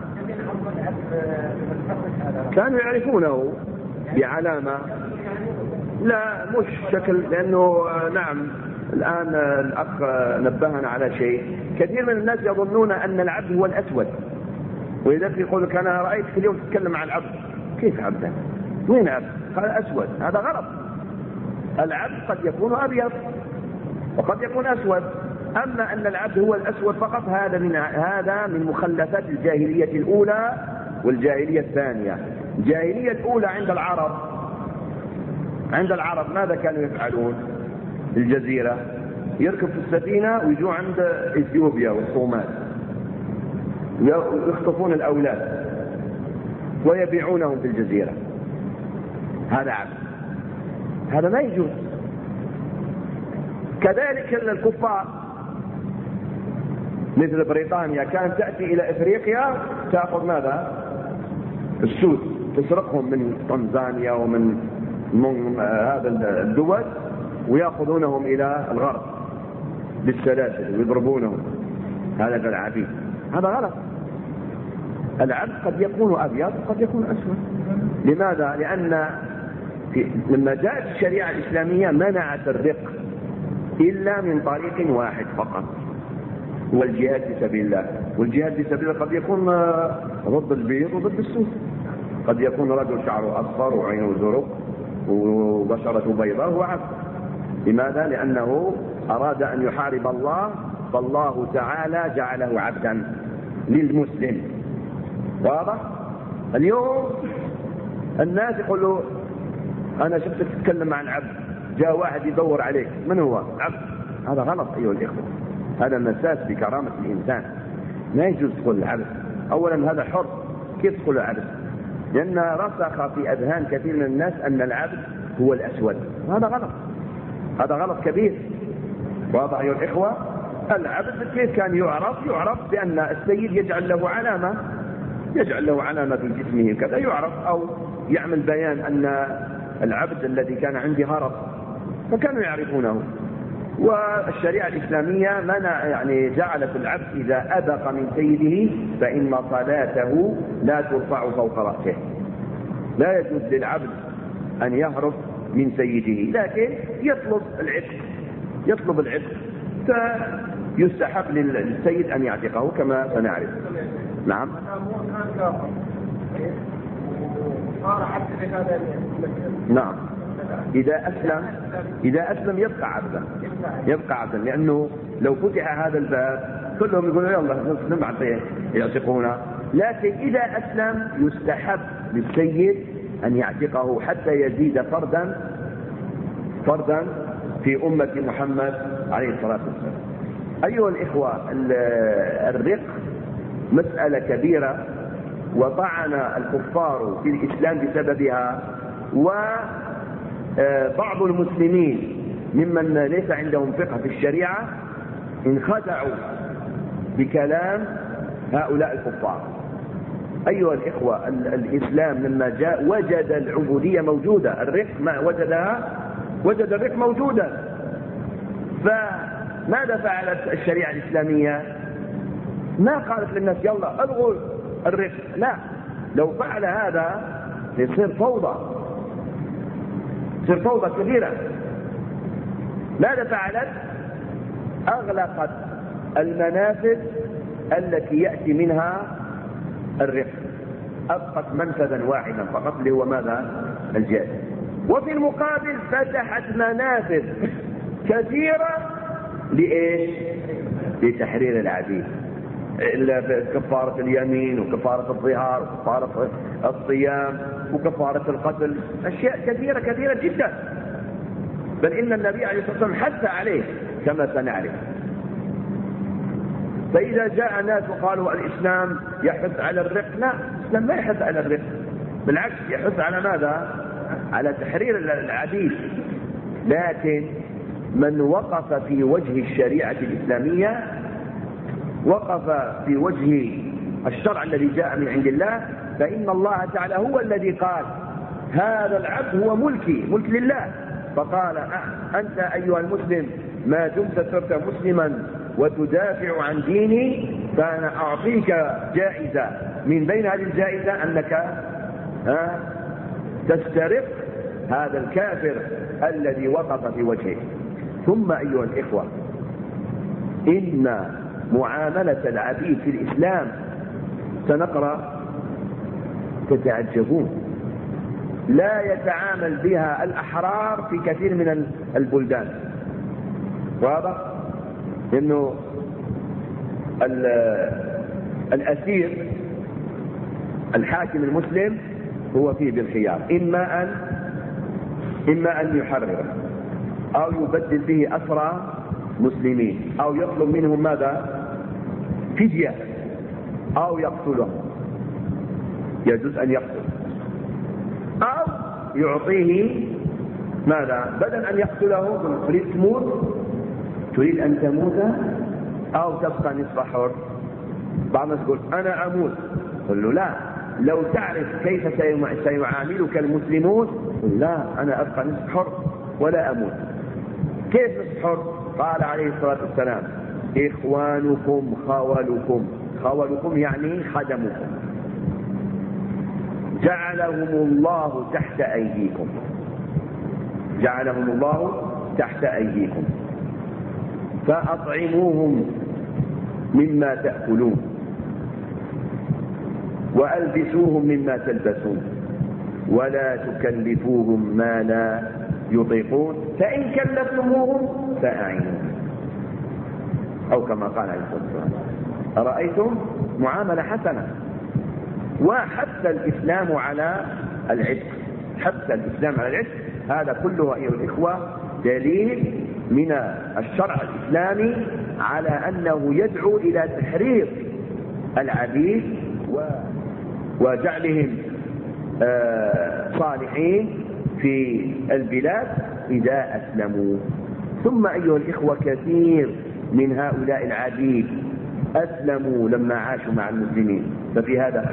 كانوا يعرفونه بعلامة، لا مش شكل، لأنه نعم الآن الأخ نبهنا على شيء. كثير من الناس يظنون أن العبد هو الأسود، ولذلك يقول لك أنا رأيتك اليوم تتكلم مع العبد، كيف عبدا؟ وين عبد؟ قال أسود. هذا غلط. العبد قد يكون أبيض وقد يكون أسود. أما أن العبد هو الأسود فقط هذا من مخلفات الجاهلية الأولى والجاهلية الثانية. الجاهلية الأولى عند العرب ماذا كانوا يفعلون؟ الجزيرة يركب في السفينة ويجوا عند إثيوبيا والصومال يخطفون الأولاد ويبيعونهم في الجزيرة. هذا عبد، هذا ما يجوز. كذلك الكفار مثل بريطانيا كانت تأتي إلى إفريقيا تأخذ ماذا؟ السود، تسرقهم من تنزانيا ومن هذا الدول ويأخذونهم إلى الغرب بالسلاسل ويضربونهم. هذا العبيد، هذا غلط. العبد قد يكون أبيض وقد يكون أسود. لماذا؟ لأن لما جاءت الشريعة الإسلامية منعت الرق إلا من طريق واحد فقط، هو الجهاد في سبيل الله. والجهاد في سبيل الله قد يكون ضد البيض وضد السود. قد يكون رجل شعره أصفر وعينه زرق وبشرته بيضاء هو عبد. لماذا؟ لأنه أراد أن يحارب الله، فالله تعالى جعله عبدا للمسلم. واضح؟ اليوم الناس يقولوا أنا شفتك تتكلم عن عبد، جاء واحد يدور عليك، من هو؟ عبد. هذا غلط أيها الإخوة، هذا مساس بكرامة الإنسان. ما يجوز تقول العبد. أولا هذا حر، كيف تقول العبد؟ لأن رسخ في أذهان كثير من الناس أن العبد هو الأسود. هذا غلط، هذا غلط كبير. واضح أيها الإخوة؟ العبد كيف كان يعرف بأن السيد يجعل له علامة في جسمه كذا يعرف، أو يعمل بيان أن العبد الذي كان عندي هرب، فكانوا يعرفونه. والشريعة الإسلامية جعلت العبد إذا أبق من سيده فإن صلاته لا ترفع فوق رأسه. لا يجوز للعبد أن يهرب من سيده، لكن يطلب العتق فيستحب للسيد أن يعتقه كما سنعرف. نعم. نعم. إذا أسلم يبقى عبدا، لأنه لو فتح هذا الباب كلهم يقولوا يلا نسلم حتى يعتقونا. لكن إذا أسلم يستحب للسيد أن يعتقه حتى يزيد فردا في أمة محمد عليه الصلاة والسلام. أيها الإخوة، الرق مسألة كبيرة وطعن الكفار في الإسلام بسببها، وبعض المسلمين ممن ليس عندهم فقه في الشريعة انخدعوا بكلام هؤلاء الكفار. أيها الإخوة، الإسلام لما جاء وجد العبودية موجودة، الرق ما وجد الرق موجودة. فماذا فعلت الشريعة الإسلامية؟ ما قالت للناس يلا ألغوا الرق، لا، لو فعل هذا يصير فوضى كبيرة. ماذا فعلت؟ أغلقت المنافذ التي يأتي منها الرق، أبقت منفذا واحدا فقط اللي هو ماذا؟ الجهاد. وفي المقابل فتحت منافذ كثيرة لإيش؟ لتحرير العبيد، كفارة اليمين وكفارة الظهار وكفارة الصيام وكفارة القتل، أشياء كثيرة جدا، بل إن النبي عليه الصلاة والسلام حث عليه كما سنعرف. فإذا جاء ناس وقالوا الإسلام يحث على الرق، لا، الإسلام لا يحث على الرق، بالعكس يحث على ماذا؟ على تحرير العبيد. لكن من وقف في وجه الشريعة الإسلامية، وقف في وجه الشرع الذي جاء من عند الله، فإن الله تعالى هو الذي قال هذا العبد هو ملك لله. فقال أنت أيها المسلم ما دمت صرت مسلما وتدافع عن ديني فأنا أعطيك جائزة، من بين هذه الجائزة أنك تسترق هذا الكافر الذي وقف في وجهه. ثم أيها الإخوة، إن معاملة العبيد في الإسلام سنقرأ تتعجبون. لا يتعامل بها الأحرار في كثير من البلدان. واضح؟ إنه الأسير الحاكم المسلم هو فيه بالخيار، إما أن يحرره أو يبدل به أسرى مسلمين أو يطلب منهم ماذا؟ فدية أو يقتلهم، يجوز أن يقتل، أو يعطيه ماذا؟ بدل أن يقتله تريد تموت، تريد أن تموت أو تبقى نصف حر. بعض الناس يقول أنا أموت، قل له لا، لو تعرف كيف سيعاملك المسلمون قل لا، أنا أبقى نصف حر ولا أموت. كيف نصف حر؟ قال عليه الصلاة والسلام إخوانكم خولكم يعني خدمكم، جعلهم الله تحت أيديكم فأطعموهم مما تأكلون وألبسوهم مما تلبسون ولا تكلفوهم ما لا يطيقون، فإن كلفتموهم فأعينوهم، أو كما قال عليه الصلاة والسلام. أرأيتم؟ معاملة حسنة. وحتى الإسلام على العتق، هذا كله أيها الإخوة دليل من الشرع الإسلامي على أنه يدعو إلى تحرير العبيد وجعلهم صالحين في البلاد إذا أسلموا. ثم أيها الإخوة كثير من هؤلاء العبيد أسلموا لما عاشوا مع المسلمين، ففي هذا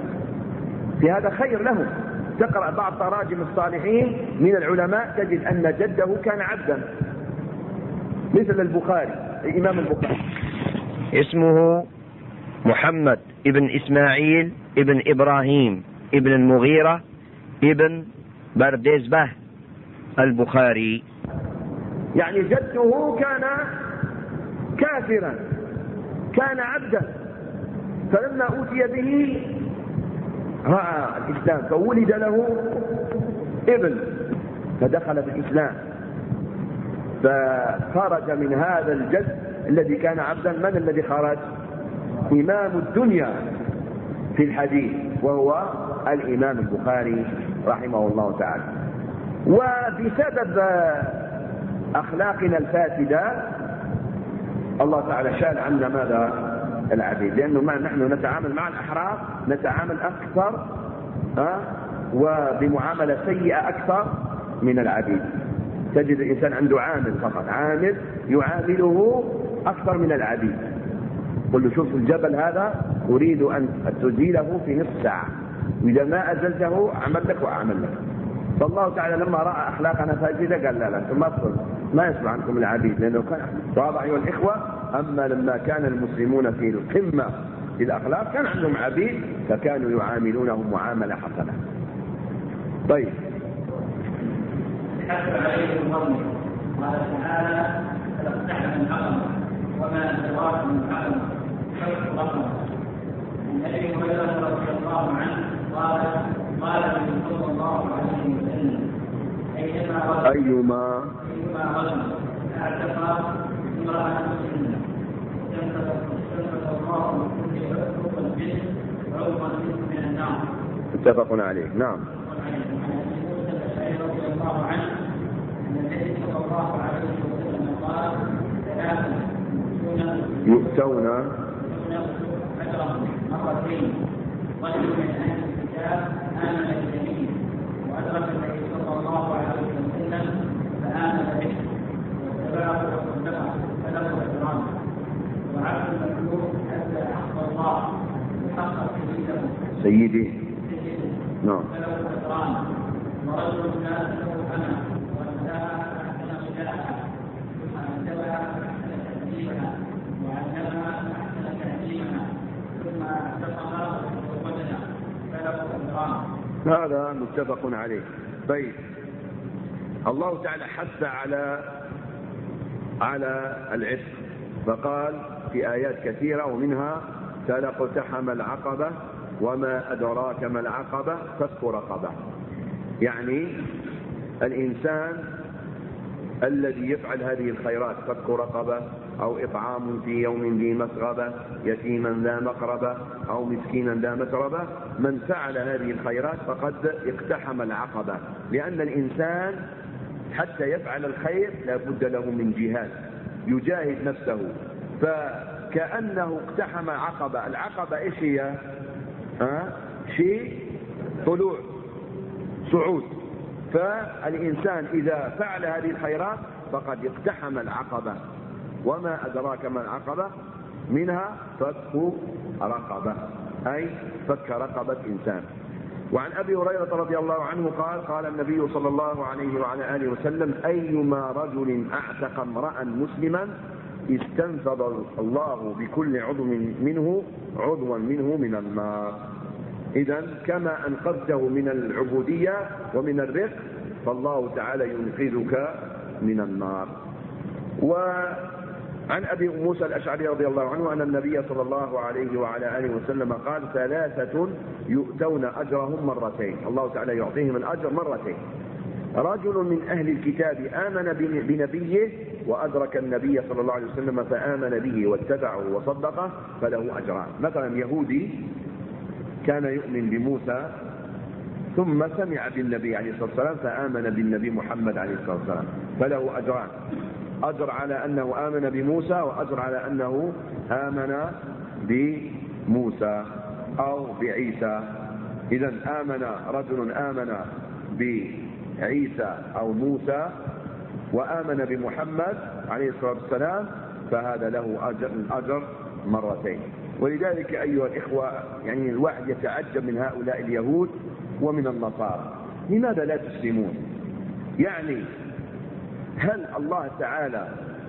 خير لهم. تقرأ بعض تراجم الصالحين من العلماء تجد أن جده كان عبدا، مثل الإمام البخاري اسمه محمد ابن إسماعيل ابن إبراهيم ابن المغيرة ابن بردزبة البخاري. يعني جده كان كافرا، كان عبدا، فلما أوتي به رأى الإسلام فولد له ابن فدخل في الإسلام، فخرج من هذا الجد الذي كان عبدا. من الذي خرج؟ إمام الدنيا في الحديث، وهو الإمام البخاري رحمه الله تعالى. وبسبب أخلاقنا الفاسدة الله تعالى شال عنا ماذا؟ العبيد، لأنه نحن نتعامل مع الأحرار نتعامل أكثر وبمعاملة سيئة أكثر من العبيد. تجد الإنسان عنده عامل فقط، عامل يعامله أكثر من العبيد. قل له شوف الجبل هذا أريد أن تزيله في نصف ساعة، وإذا ما أزلته أعمل لك وأعمل لك. فالله تعالى لما رأى أخلاقنا فاسدة قال لا ما يصلح عنكم العبيد، لأنه كان واضح أيها الإخوة. أما لما كان المسلمون في القمة في الأخلاق كان عندهم عبيد فكانوا يعاملونهم معاملة حسنة. طيب، حسب عليكم المؤمن قال تعالى فلقتحم الحرم وما أدراك من الحرم حرم رقم. عن أبي هريرة رضي الله عنه قال النبي صلى الله عليه وسلم أيما رجل اعتق امرأة مسلمة استنفذ الله من كل عقوق الجن عقوقا من النار. متفق عليه. نعم. رضي الله عنه أن النبي صلى الله عليه وسلم قال ثلاثة يؤتون أجرهم مرتين، رجل من أهل الكتاب آمن بالنبي وأدرك النبي صلى الله عليه وسلم فآمن به واتبعه وصدقه فله أجران، وعبد المملوك أدى حق الله وحق سيدي نعم فله أجران، ورجل لا له أنا وأداها أحسن خلافها ثم أدبها أحسن تأديبها وعلمها أحسن تعليمها ثم اعتقها وزوجها فله أجران. هذا متفق عليه. طيب، الله تعالى حث على العتق فقال في آيات كثيرة ومنها فلقتحم العقبة وما أدراك ما العقبة فك رقبة. يعني الإنسان الذي يفعل هذه الخيرات، فك رقبة أو إطعام في يوم ذي مسغبة، يتيما ذا مقربة أو مسكينا ذا متربة، من فعل هذه الخيرات فقد اقتحم العقبة. لأن الإنسان حتى يفعل الخير لا بد له من جهاد، يجاهد نفسه، فكأنه اقتحم عقبة. العقبة إيش هي؟ شيء طلوع صعود. فالإنسان إذا فعل هذه الخيرات فقد اقتحم العقبة. وما أدراك ما العقبة؟ منها فك رقبة، أي فك رقبة إنسان. وعن أبي هريرة رضي الله عنه قال: قال النبي صلى الله عليه وعلى آله وسلم: أيما رجل أعتق امرأ مسلما استنفض الله بكل عضو منه من النار. إذن كما أنقذته من العبودية ومن الرق، فالله تعالى ينقذك من النار. وعن أبي موسى الأشعري رضي الله عنه أن النبي صلى الله عليه وعلى آله وسلم قال: ثلاثة يؤتون أجرهم مرتين، الله تعالى يعطيهم الأجر مرتين: رجل من أهل الكتاب آمن بنبيه وأدرك النبي صلى الله عليه وسلم فآمن به واتبعه وصدقه فله أجران. مثلا يهودي كان يؤمن بموسى ثم سمع بالنبي عليه الصلاة والسلام فآمن بالنبي محمد عليه الصلاة والسلام فله أجران: أجر على أنه آمن بموسى، وأجر على أنه آمن بموسى أو بعيسى. إذن رجل آمن بعيسى أو موسى وآمن بمحمد عليه الصلاة والسلام فهذا له أجر مرتين. ولذلك أيها الإخوة، يعني الواحد يتعجب من هؤلاء اليهود ومن النصارى، لماذا لا تسلمون؟ يعني هل الله تعالى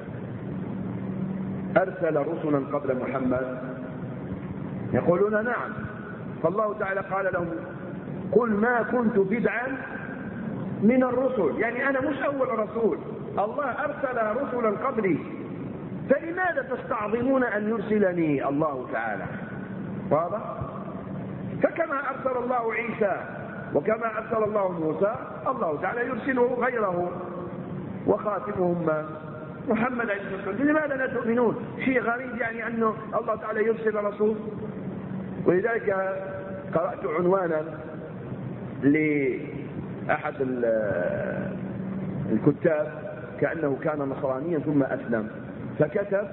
أرسل رسلا قبل محمد؟ يقولون نعم. فالله تعالى قال لهم: قل ما كنت بدعا من الرسل، يعني أنا مش أول رسول، الله أرسل رسلا قبلي، فلماذا تستعظمون أن يرسلني الله تعالى؟ واضح؟ فكما أرسل الله عيسى وكما أرسل الله موسى، الله تعالى يرسله غيره، وخاتمهم محمد عليه الصلاة والسلام. لماذا لا تؤمنون؟ شيء غريب يعني أنه الله تعالى يرسل رسول. ولذلك قرأت عنوانا لأحد الكتاب كأنه كان نصرانيا ثم أسلم، فكتب: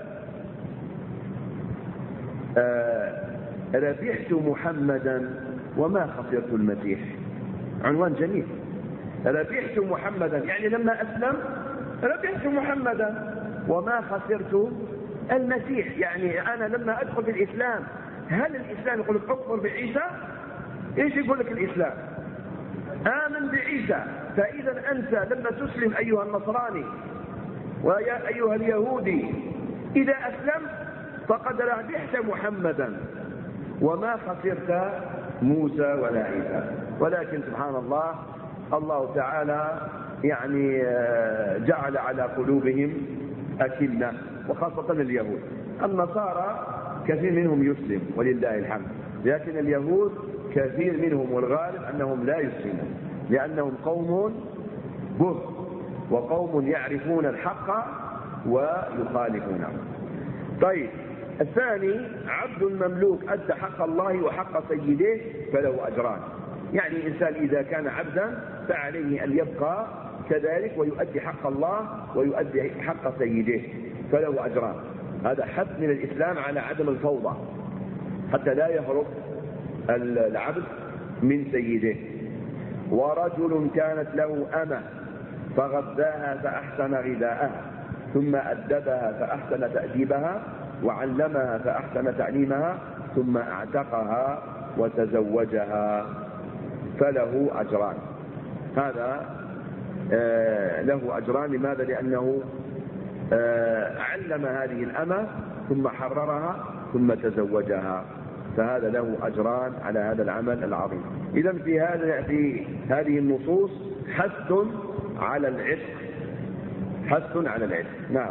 ربحت محمدا وما خسرت المسيح. عنوان جميل: ربحت محمدا، يعني لما أسلم ربحت محمدا وما خسرت المسيح. يعني أنا لما أدخل في الإسلام، هل الإسلام يقول لك اكفر بعيسى؟ إيش يقول لك الإسلام؟ آمن بعيسى. فإذا أنت لما تسلم أيها النصراني ويا أيها اليهودي، إذا أسلمت فقد ربحت محمدا وما خسرت موسى ولا عيسى. ولكن سبحان الله، الله تعالى يعني جعل على قلوبهم أكنة، وخاصة اليهود. النصارى كثير منهم يسلم ولله الحمد، لكن اليهود كثير منهم والغالب أنهم لا يسلمون، لأنهم قوم بر وقوم يعرفون الحق ويخالفونه. طيب، الثاني: عبد مملوك أدى حق الله وحق سيده فله أجران. يعني الإنسان إذا كان عبدا فعليه أن يبقى كذلك ويؤدي حق الله ويؤدي حق سيده فله أجران. هذا حث من الإسلام على عدم الفوضى حتى لا يهرب العبد من سيده. ورجل كانت له أمة فغذاها فأحسن غذاءها ثم أدبها فأحسن تأديبها وعلمها فأحسن تعليمها ثم اعتقها وتزوجها فله أجران. هذا له أجران. لماذا؟ لأنه علم هذه الأمة ثم حررها ثم تزوجها، فهذا له أجران على هذا العمل العظيم. إذن في هذه النصوص حث على العتق، حث على العتق. نعم.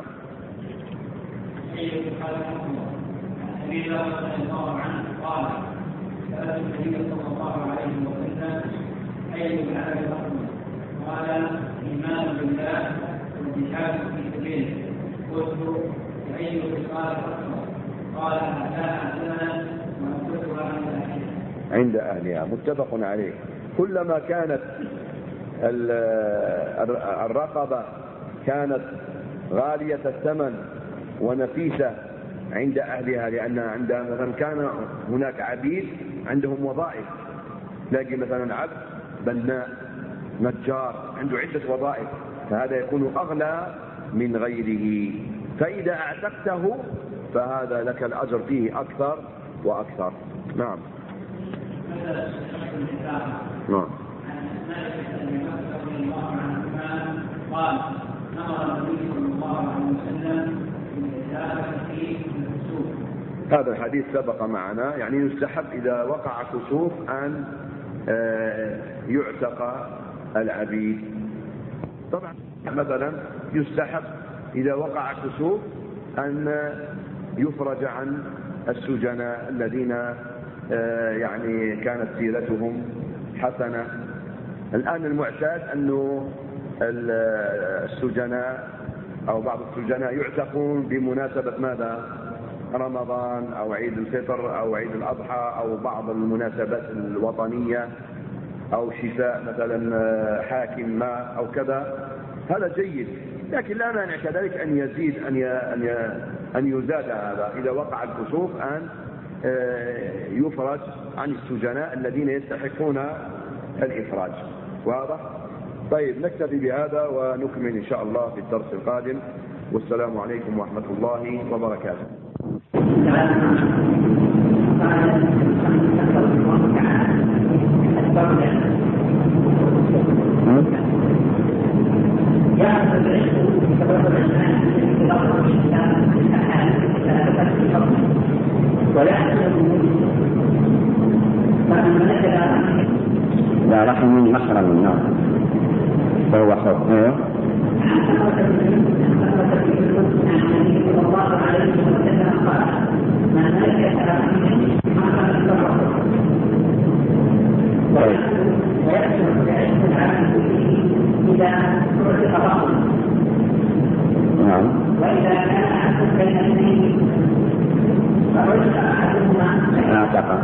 النبي صلى الله عليه وسلم: أي العمل قال الايمان بالله والجهاد في سبيله. قلت اي خصال اكثر؟ قال لا احسن وانفسها عند اهلها. متفق عليه. كلما كانت الرقبه كانت غاليه الثمن ونفيسه عند اهلها، لان عند مثلا كان هناك عبيد عندهم وظائف، تلاقي مثلا عبد بناء نجار عنده عده وظائف، فهذا يكون اغلى من غيره. فاذا اعتقته فهذا لك الاجر فيه اكثر واكثر. نعم. نعم. قال امر النبي صلى الله عليه وسلم بالكتابه في الكسوف. هذا الحديث سبق معنا، يعني يستحب اذا وقع كسوف ان يعتق العبيد. طبعا مثلا يستحب اذا وقع كسوف ان يفرج عن السجناء الذين يعني كانت سيرتهم حسنه. الان المعتاد انه السجناء او بعض السجناء يعتقون بمناسبه ماذا؟ رمضان او عيد الفطر او عيد الاضحى او بعض المناسبات الوطنيه او شفاء مثلا حاكم ما او كذا. هذا جيد، لكن لا مانع كذلك ان يزيد ان يزاد هذا اذا وقع الكسوف، ان يفرج عن السجناء الذين يستحقون الافراج. واضح؟ طيب نكتفي بهذا ونكمل ان شاء الله في الدرس القادم، والسلام عليكم ورحمه الله وبركاته. لا رحم محرم النار فهو حر. وإذا كان أحد بين اثنين فرجع أحدهما فأعتق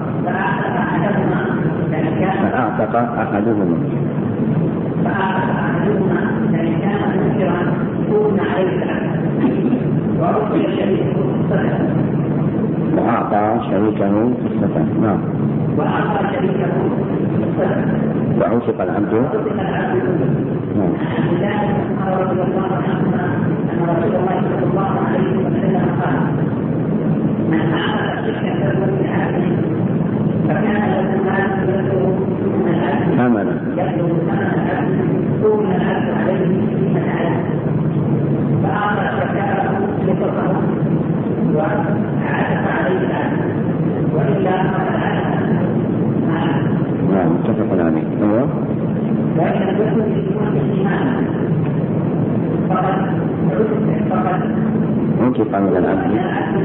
أحدهما فإن كان منكرا يكون عليه وأعطي شريكه الصدقة. وأعطى شريكه الصدقة. نعم. وعوشق العبد. نعم. رضي الله عنهما أن رسول الله صلى الله عليه وسلم قال: من عمل شركا من أهله فكان له مال يبلغ ثمن العبد ثم العبد عليه قيمة عبد فأعطى شركاءه لفقه وعتق عليه العبد وإلا نعم. متفق عليه. أيوه. وإن الرسل يكون إيمانا فقد انكف من العبد.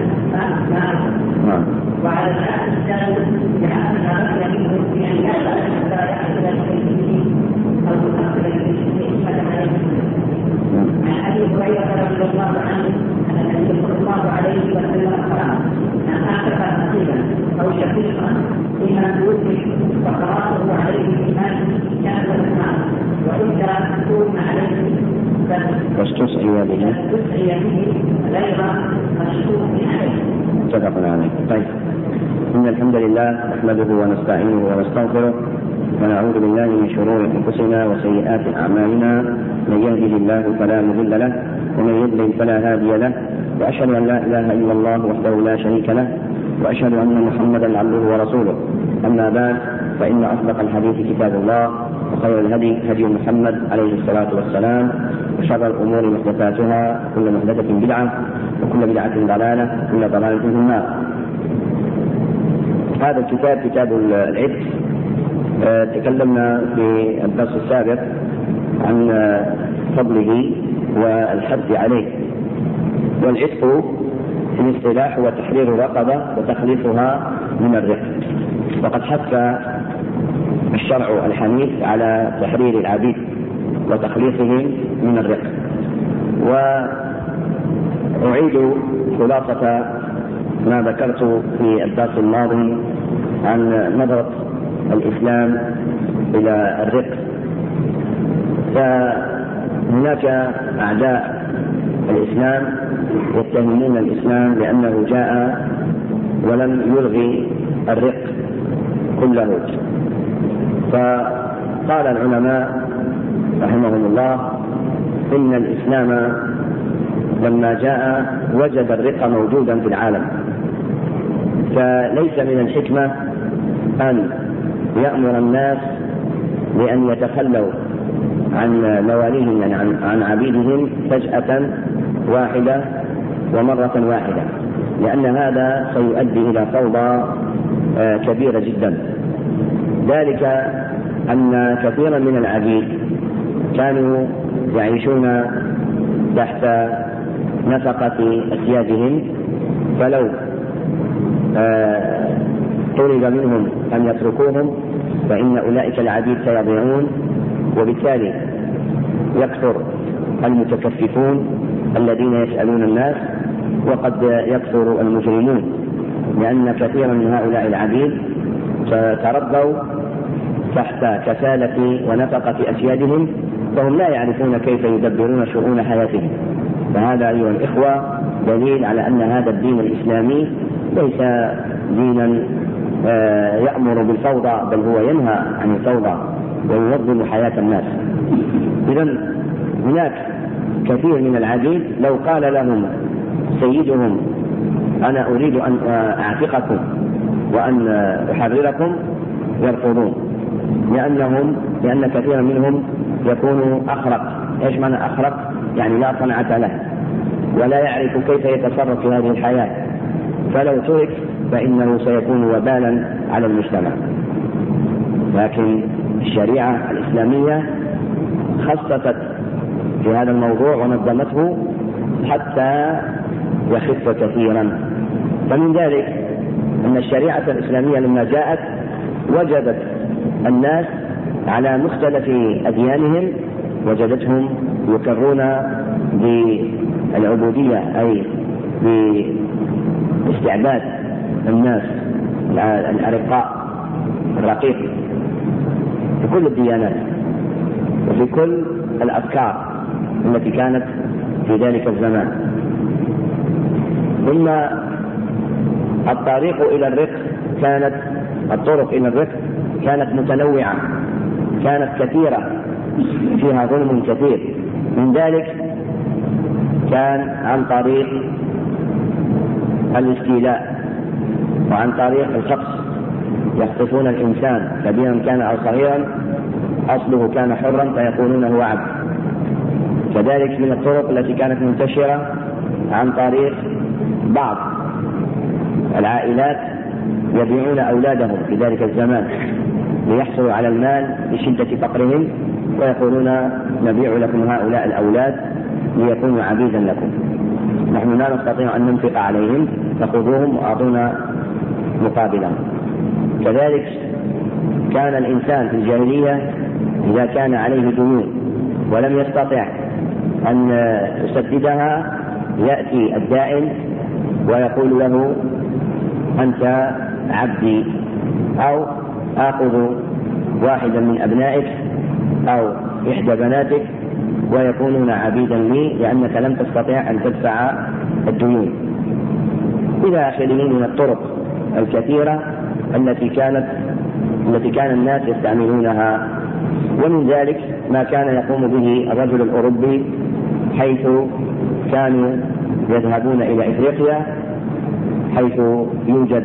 نعم. وعلى العبد الثالث لأن منه بأن لا يحصل إليه أو يحصل إليه عن أبي هريرة رضي الله عنه أن النبي صلى الله عليه وسلم قال: من أعتق نصيبا أو شقيقا فيما توفي فقراته عليه الإيمان كان له وإذا تكون عليه واستسعي به غير مشروع عليه. متفق عليه. طيب، إن الحمد لله نحمده ونستعينه ونستغفره ونعوذ بالله من شرور أنفسنا وسيئات أعمالنا، من يهده الله فلا مضل له ومن يضلل فلا هادي له، وأشهد أن لا إله إلا الله وحده لا شريك له، وأشهد أن محمدا عبده ورسوله. أما بعد، فإن أصدق الحديث كتاب الله، وخير الهدي هدي محمد عليه الصلاة والسلام، وشر الأمور محدثاتها، وكل محدثة بدعة، وكل بدعة ضلالة، وكل ضلالة في النار. هذا الكتاب كتاب العتق. تكلمنا في الدرس السابق عن فضله والحث عليه. والعتق في الاصطلاح هو تحرير الرقبة وتخليصها من الرق، وقد حث الشرع الحنيف على تحرير العبيد وتخليصهم من الرق. وأعيد خلاصة ما ذكرت في الدرس الماضي عن نظرة الإسلام إلى الرق. فهناك أعداء الإسلام يتهمون الإسلام لأنه جاء ولم يلغي الرق كله. فقال العلماء رحمهم الله إن الإسلام لما جاء وجد الرق موجودا في العالم، فليس من الحكمة أن يأمر الناس بأن يتخلوا عن مواليهم، يعني عن عبيدهم فجأة واحدة ومرة واحدة، لأن هذا سيؤدي إلى فوضى كبيرة جدا. ذلك أن كثيرا من العبيد كانوا يعيشون تحت نفقة أسيادهم، فلو طلب منهم أن يتركوهم فإن أولئك العبيد سيضيعون، وبالتالي يكثر المتكففون الذين يسألون الناس، وقد يكثر المجرمون، لأن كثيرا من هؤلاء العبيد تربوا تحت كسالة ونفقة أسيادهم، فهم لا يعرفون كيف يدبرون شؤون حياتهم. فهذا أيها الإخوة دليل على أن هذا الدين الإسلامي ليس دينا يأمر بالفوضى، بل هو ينهى عن الفوضى وينظم حياة الناس. إذن هناك كثير من العبيد لو قال لهم سيدهم أنا أريد أن أعتقكم وأن أحرركم يرفضون، لأن كثيرا منهم يكون أخرق. إيش معنى أخرق؟ يعني لا صنعة له ولا يعرف كيف يتصرف في هذه الحياة، فلو ترك فإنه سيكون وبالا على المجتمع. لكن الشريعة الإسلامية خصصت في هذا الموضوع ونظمته حتى يخف كثيرا. فمن ذلك أن الشريعة الإسلامية لما جاءت وجدت الناس على مختلف أديانهم، وجدتهم يقرون بالعبودية، أي باستعباد الناس الأرقاء الرقيق في كل الديانات وفي كل الأفكار التي كانت في ذلك الزمان. ثم الطرق إلى الرق كانت متنوعة، كانت كثيرة، فيها ظلم كثير. من ذلك كان عن طريق الاستيلاء وعن طريق الخطف، يخطفون الإنسان كبيرا كان أو صغيرا، أصله كان حرا فيقولون هو عبد. كذلك من الطرق التي كانت منتشرة عن طريق بعض العائلات يبيعون أولادهم في ذلك الزمان ليحصلوا على المال بشدة فقرهم، ويقولون نبيع لكم هؤلاء الأولاد ليكونوا عبيدا لكم، نحن لا نستطيع أن ننفق عليهم، فخذوهم وأعطونا مقابلا. كذلك كان الإنسان في الجاهلية إذا كان عليه ديون ولم يستطع أن يسددها يأتي الدائن ويقول له أنت عبدي، أو آخذ واحدا من أبنائك أو إحدى بناتك ويكونون عبيدا لي لأنك لم تستطع أن تدفع الديون، إلى آخره من الطرق الكثيرة التي كان الناس يستعملونها. ومن ذلك ما كان يقوم به الرجل الأوروبي، حيث كانوا يذهبون إلى إفريقيا حيث يوجد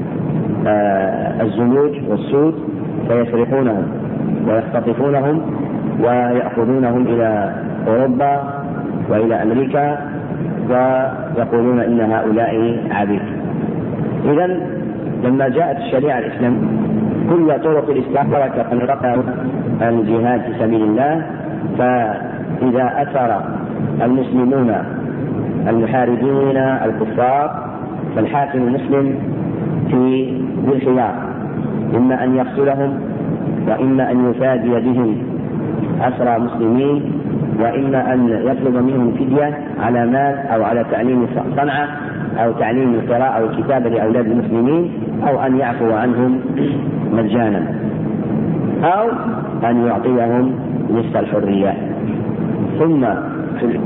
الزنوج والسود، فيسرقونهم ويختطفونهم ويأخذونهم إلى أوروبا وإلى أمريكا ويقولون إن هؤلاء عبيد. إذن لما جاءت الشريعة الإسلامية كل طرق الإسلام ترك الجهاد في سبيل الله، فإذا أثر المسلمون المحاربين الكفار فالحاكم المسلم في الخيار، إما أن يقتلهم وإما أن يفادي بهم أسرى مسلمين، وإما أن يطلب منهم فدية على مال أو على تعليم صنعة أو تعليم القراءة أو الكتابة لأولاد المسلمين، أو أن يعفو عنهم مجانا، أو أن يعطيهم نصف الحرية. ثم في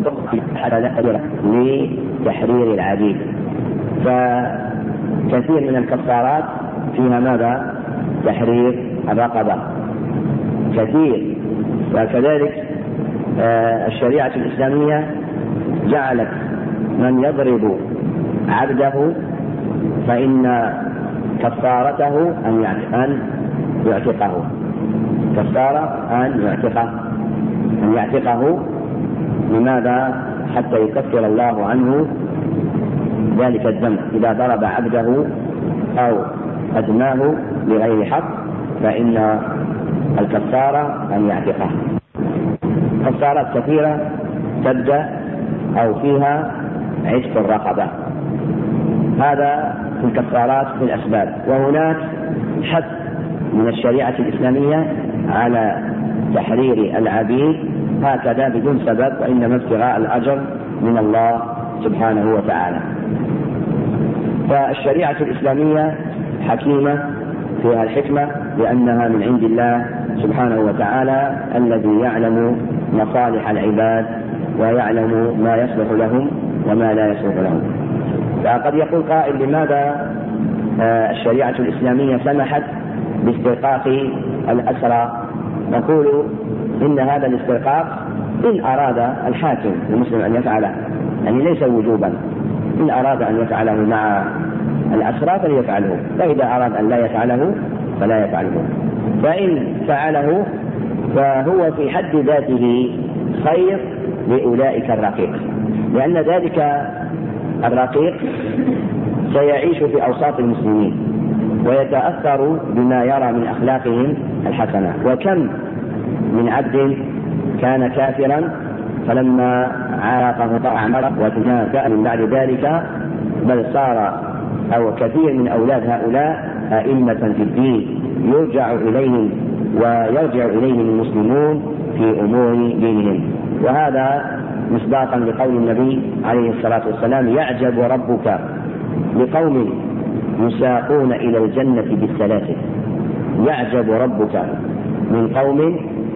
لتحرير العبيد، فكثير من الكفارات فيها ماذا؟ تحرير الرقبة كثير. وكذلك الشريعة الإسلامية جعلت من يضرب عبده فإن كفارته أن يعتقه، كفارة أن يعتقه. لماذا؟ حتى يكفر الله عنه ذلك الذنب. إذا ضرب عبده أو أدناه بغير حق فإن الكفارة أن يعتقه. كفارات كثيرة تبدأ أو فيها عتق الرقبة، هذا في الكفارات في الأسباب. وهناك حث من الشريعة الإسلامية على تحرير العبيد هكذا بدون سبب، وإنما ابتغاء الأجر من الله سبحانه وتعالى. فالشريعة الإسلامية حكيمة فيها الحكمة، لأنها من عند الله سبحانه وتعالى الذي يعلم مصالح العباد ويعلم ما يصلح لهم وما لا يصلح لهم. فقد يقول قائل: لماذا الشريعة الإسلامية سمحت باسترقاق الأسرى؟ نقول إن هذا الاسترقاق إن أراد الحاكم المسلم أن يفعله، يعني ليس وجوبا، إن أراد أن يفعله مع الأسرى فليفعله، فإذا أراد أن لا يفعله فلا يفعله. فإن فعله فهو في حد ذاته خير لأولئك الرقيق، لأن ذلك الرقيق سيعيش في أوساط المسلمين ويتأثر بما يرى من أخلاقهم الحسنة. وكم من عبد كان كافرا فلما عاقه طاعة وتنافى من بعد ذلك، بل صار أو كثير من أولاد هؤلاء أئمة في الدين يرجع إليهم ويرجع إليهم المسلمون في أمور دينهم. وهذا مصداقا لقول النبي عليه الصلاة والسلام: يعجب ربك لقوم يساقون إلى الجنة بالسلاسل. يعجب ربك من قوم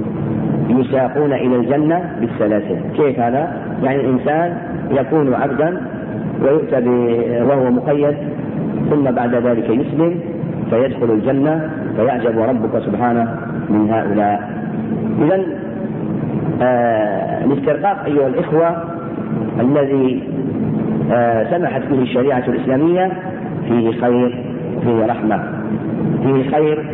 يساقون إلى الجنة بالسلاسل. كيف هذا؟ يعني الإنسان يكون عبدا ويؤتى وهو مقيد، ثم بعد ذلك يسلم فيدخل الجنة، فيعجب ربك سبحانه من هؤلاء. إذن الاسترقاق أيها الإخوة الذي سمحت به الشريعة الإسلامية فيه خير، فيه رحمة، فيه خير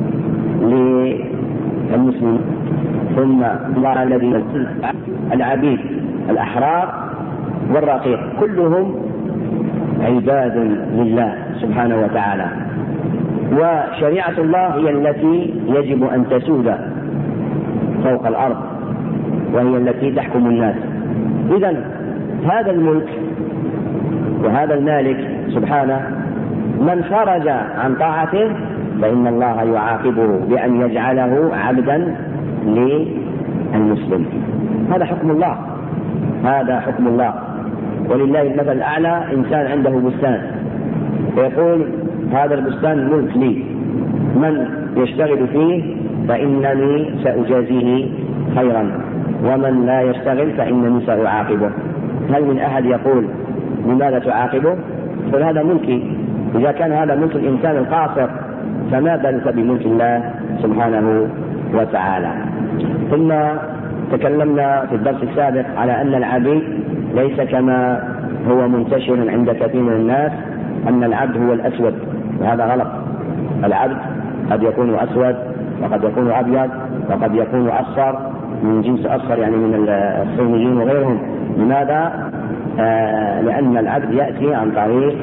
للمسلم. ثم الله الذي العبيد الأحرار والرقيق كلهم عباد لله سبحانه وتعالى، وشريعة الله هي التي يجب أن تسود فوق الأرض، وهي التي تحكم الناس. إذن هذا الملك وهذا المالك سبحانه من خرج عن طاعته فإن الله يعاقبه بأن يجعله عبدا للمسلم. هذا حكم الله، هذا حكم الله. ولله المثل الأعلى: إنسان عنده بستان ويقول: هذا البستان ملك لي، من يشتغل فيه فإنني سأجازيه خيرا، ومن لا يشتغل فإنني سأعاقبه. هل من أحد يقول: لماذا تعاقبه؟ يقول: هذا ملكي. إذا كان هذا ملك الإنسان القاصر فما بالك بملك الله سبحانه وتعالى. ثم تكلمنا في الدرس السابق على أن العبيد ليس كما هو منتشر عند كثير من الناس أن العبد هو الأسود، وهذا غلط. العبد قد يكون أسود وقد يكون أبيض وقد يكون أصفر من جنس أصفر، يعني من الصينيين وغيرهم. لماذا؟ لأن العبد يأتي عن طريق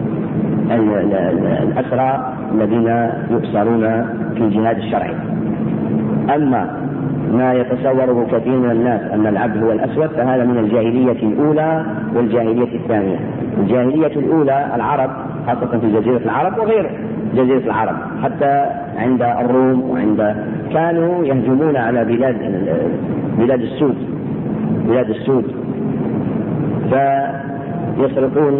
الأسرى الذين يؤسرون في الجهاد الشرعي. أما ما يتصوره كثير من الناس أن العبد هو الأسود فهذا من الجاهلية الأولى والجاهلية الثانية. الجاهلية الأولى العرب خاصة في جزيرة العرب وغير جزيرة العرب، حتى عند الروم كانوا يهجمون على بلاد السود فيسرقون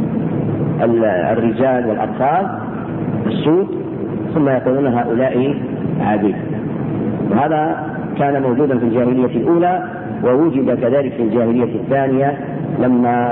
الرجال والأطفال السود ثم يقولون هؤلاء عبيد. وهذا كان موجودا في الجاهلية الأولى، ووجد كذلك في الجاهلية الثانية لما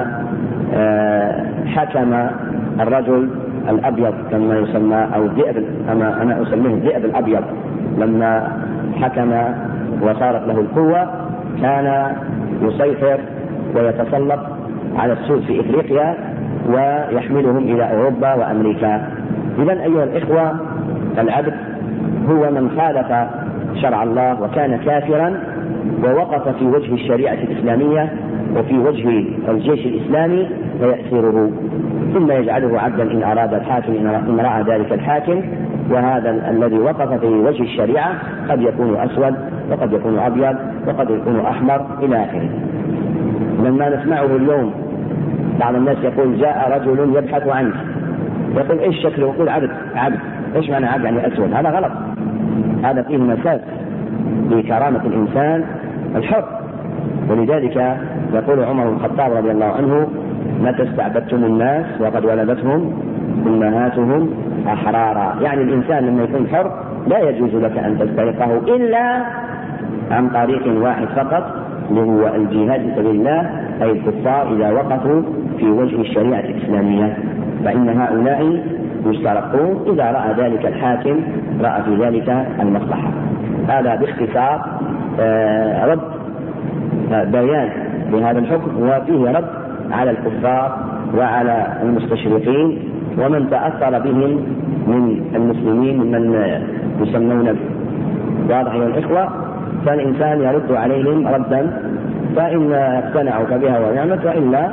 حكم الرجل الأبيض كما يسمى أو الذئب، أنا أسميه الذئب الأبيض، لما حكم وصارت له القوة كان يسيطر ويتسلط على السود في إفريقيا ويحملهم إلى أوروبا وأمريكا. إذن أيها الإخوة، العبد هو من خالف شرع الله وكان كافرا ووقف في وجه الشريعة الإسلامية وفي وجه الجيش الإسلامي فيأسره، ثم يجعله عبدا إن أراد الحاكم إن رأى ذلك الحاكم. وهذا الذي وقف في وجه الشريعة قد يكون أسود وقد يكون أبيض وقد يكون أحمر إلى آخره. لما نسمعه اليوم بعض الناس يقول جاء رجل يبحث عنه، يقول إيش شكله؟ يقول عبد. إيش معنى عبد؟ يعني أسود. هذا غلط، هذا فيه مساس لكرامة الإنسان الحر. ولذلك يقول عمر بن الخطاب رضي الله عنه: متى استعبدتم الناس وقد ولدتهم أمهاتهم أحرارا. يعني الإنسان لما يكون حر لا يجوز لك أن تسترقه إلا عن طريق واحد فقط، اللي هو الجهاد في سبيل الله، أي الكفار إذا وقفوا في وجه الشريعة الإسلامية، فإن هؤلاء يسترقون إذا رأى ذلك الحاكم، رأى في ذلك المصلحة. هذا باختصار رد بيان لهذا الحكم، وفيه رد على الكفار وعلى المستشرقين ومن تأثر بهم من المسلمين ممن يسمون. واضح يا الإخوة؟ فالإنسان يرد عليهم ردا، فإن اقتنعوا فبها ونعمت، وإلا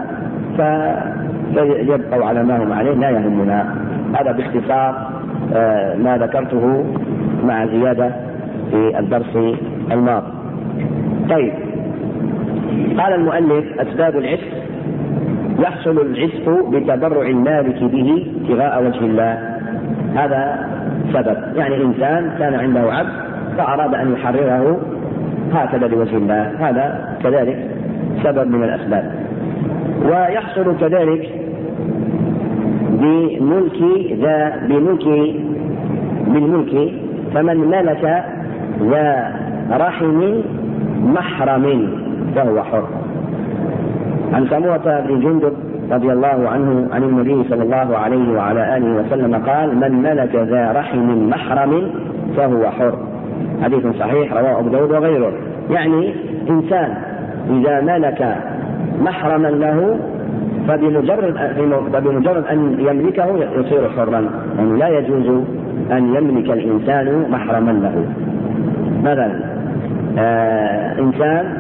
فيبقوا على ما هم عليه لا يهمنا. هذا باختصار ما ذكرته مع زيادة في الدرس الماضي. طيب، قال المؤلف: أسباب العتق: يحصل العتق بتبرع المالك به ابتغاء وجه الله. هذا سبب، يعني إنسان كان عنده عبد فأراد أن يحرره هكذا لوجه الله، هذا كذلك سبب من الأسباب. ويحصل كذلك بالملك، فمن ملك ذا رحم محرم فهو حر. عن سمرة بن جندب رضي الله عنه عن النبي صلى الله عليه وعلى آله وسلم قال: من ملك ذا رحم محرم فهو حر. حديث صحيح رواه أبو داود وغيره. يعني إنسان إذا ملك محرما له فبمجرد أن يملكه يصير حرا، يعني لا يجوز أن يملك الإنسان محرما له. مثلا إنسان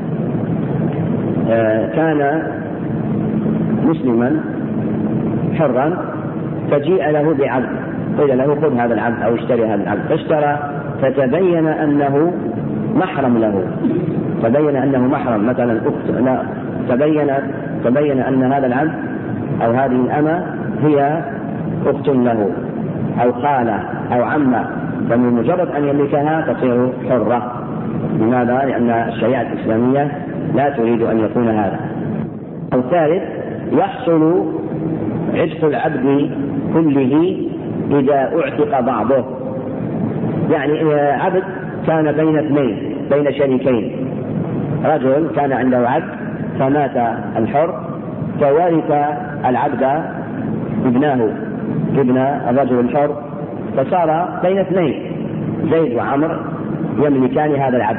كان مسلما حرا فجيء له بعبد، قيل له خذ هذا العبد أو اشتري هذا العبد، فاشترى فتبين أنه محرم له، تبين أنه محرم، مثلا تبين أن هذا العبد أو هذه الأمة هي أخت له أو خالة أو عمة، فبمجرد أن يملكها تصير حرة. لماذا؟ لأن الشريعة الإسلامية لا تريد أن يكون هذا. الثالث: يحصل عتق العبد كله إذا اعتق بعضه. يعني عبد كان بين اثنين، بين شريكين، رجل كان عنده عبد فمات الحر فورث العبد ابن الرجل الحر، فصار بين اثنين، زيد وعمر يملكان هذا العبد،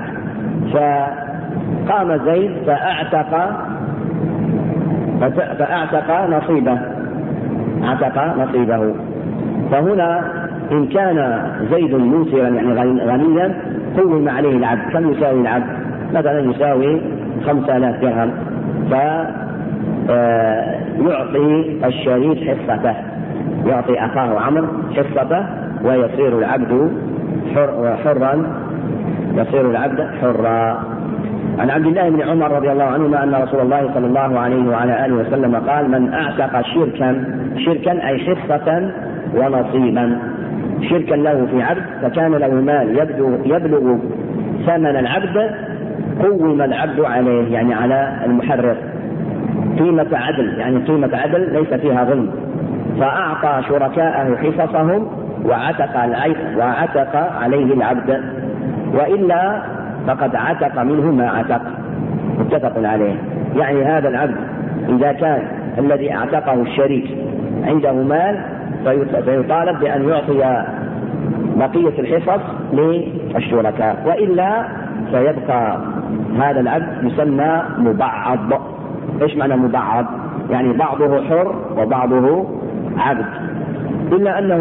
فقام زيد فأعتق نصيبه. فهنا إن كان زيد موسرا يعني غنيا قوم عليه العبد. كم يساوي العبد؟ مثلا يساوي 5000 درهم، فيعطي الشريك حصته، يعطي أخاه عمرو حصته، ويصير العبد حرا، يصير العبد حرا. عن عبد الله بن عمر رضي الله عنهما أن رسول الله صلى الله عليه وعلى آله وسلم قال: من أعتق شركا أي حصة ونصيبا، شركا له في عبد فكان له مال يبلغ ثمن العبد، قوم العبد عليه، يعني على المحرر، قيمة عدل، يعني قيمة عدل ليس فيها ظلم، فأعطى شركاءه حصصهم وعتق عليه العبد، وإلا فقد عتق منه ما عتق، متفق عليه. يعني هذا العبد إذا كان الذي اعتقه الشريك عنده مال فيطالب بأن يعطي بقية الحصص للشركاء، وإلا فيبقى هذا العبد يسمى مبعض. إيش معنى مبعض؟ يعني بعضه حر وبعضه عبد، إلا أن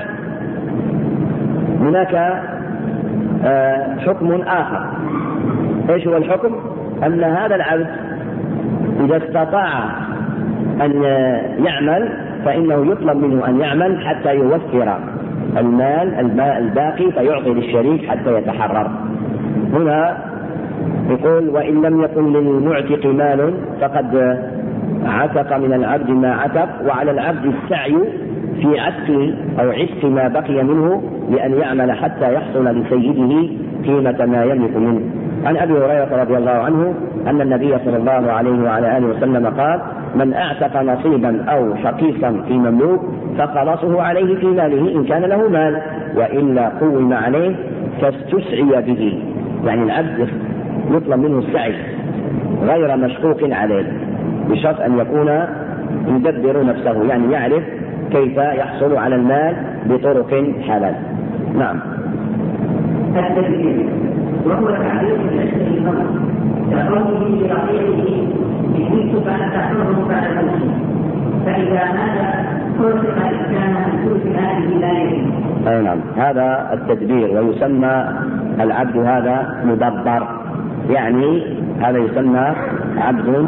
هناك حكم آخر. إيش هو الحكم؟ أن هذا العبد إذا استطاع أن يعمل فإنه يطلب منه أن يعمل حتى يوفر المال الباقي فيعطي للشريك حتى يتحرر. هنا يقول: وإن لم يكن للمعتق مال فقد عتق من العبد ما عتق، وعلى العبد السعي في عتق ما بقي منه لأن يعمل حتى يحصل لسيده قيمة ما يملك منه. عن أبي هريرة رضي الله عنه أن النبي صلى الله عليه وعلى آله وسلم قال: من أعتق نصيبا أو شقيصا في مملوك فخلصه عليه في ماله إن كان له مال، وإلا قوم عليه فاستسعي به، يعني العبد يطلب منه السعي غير مشقوق عليه، بشرط أن يكون يدبر نفسه، يعني يعرف كيف يحصل على المال بطرق حلال. نعم. التدبير وهو تعبير العشق الفرد كقوله لرقيقه: إن كنت فأنتحره بعد موته، فإذا مات فرق الإسلام أن ترك هذه ذلك. أي نعم، هذا التدبير، ويسمى العبد هذا مدبر، يعني هذا يسمى عبد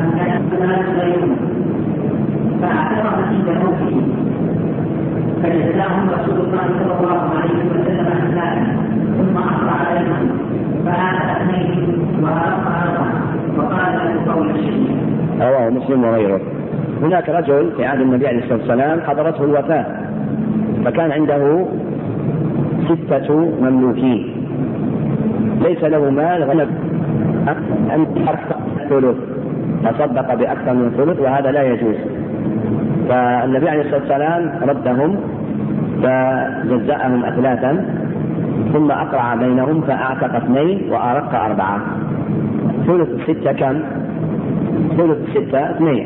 فاعترف عند موته فجزاهم رسول الله صلى الله عليه وسلم عن ذلك، ثم أقرأ عليهم فآتى اثنين وأرق أربعة وقال له قول الشيء. رواه مسلم وغيره. هناك رجل في عهد النبي عليه الصلاة والسلام حضرته الوفاة، فكان عنده 6 مملوكين، ليس له مال غير أن يحرق ثلث، تصدق بأكثر من ثلث، وهذا لا يجوز. فالنبي عليه الصلاة والسلام ردهم فجزأهم 3، ثم أقرع بينهم فأعتق 2 وأرق 4. ثلث 6 كم؟ ثلث 6 2،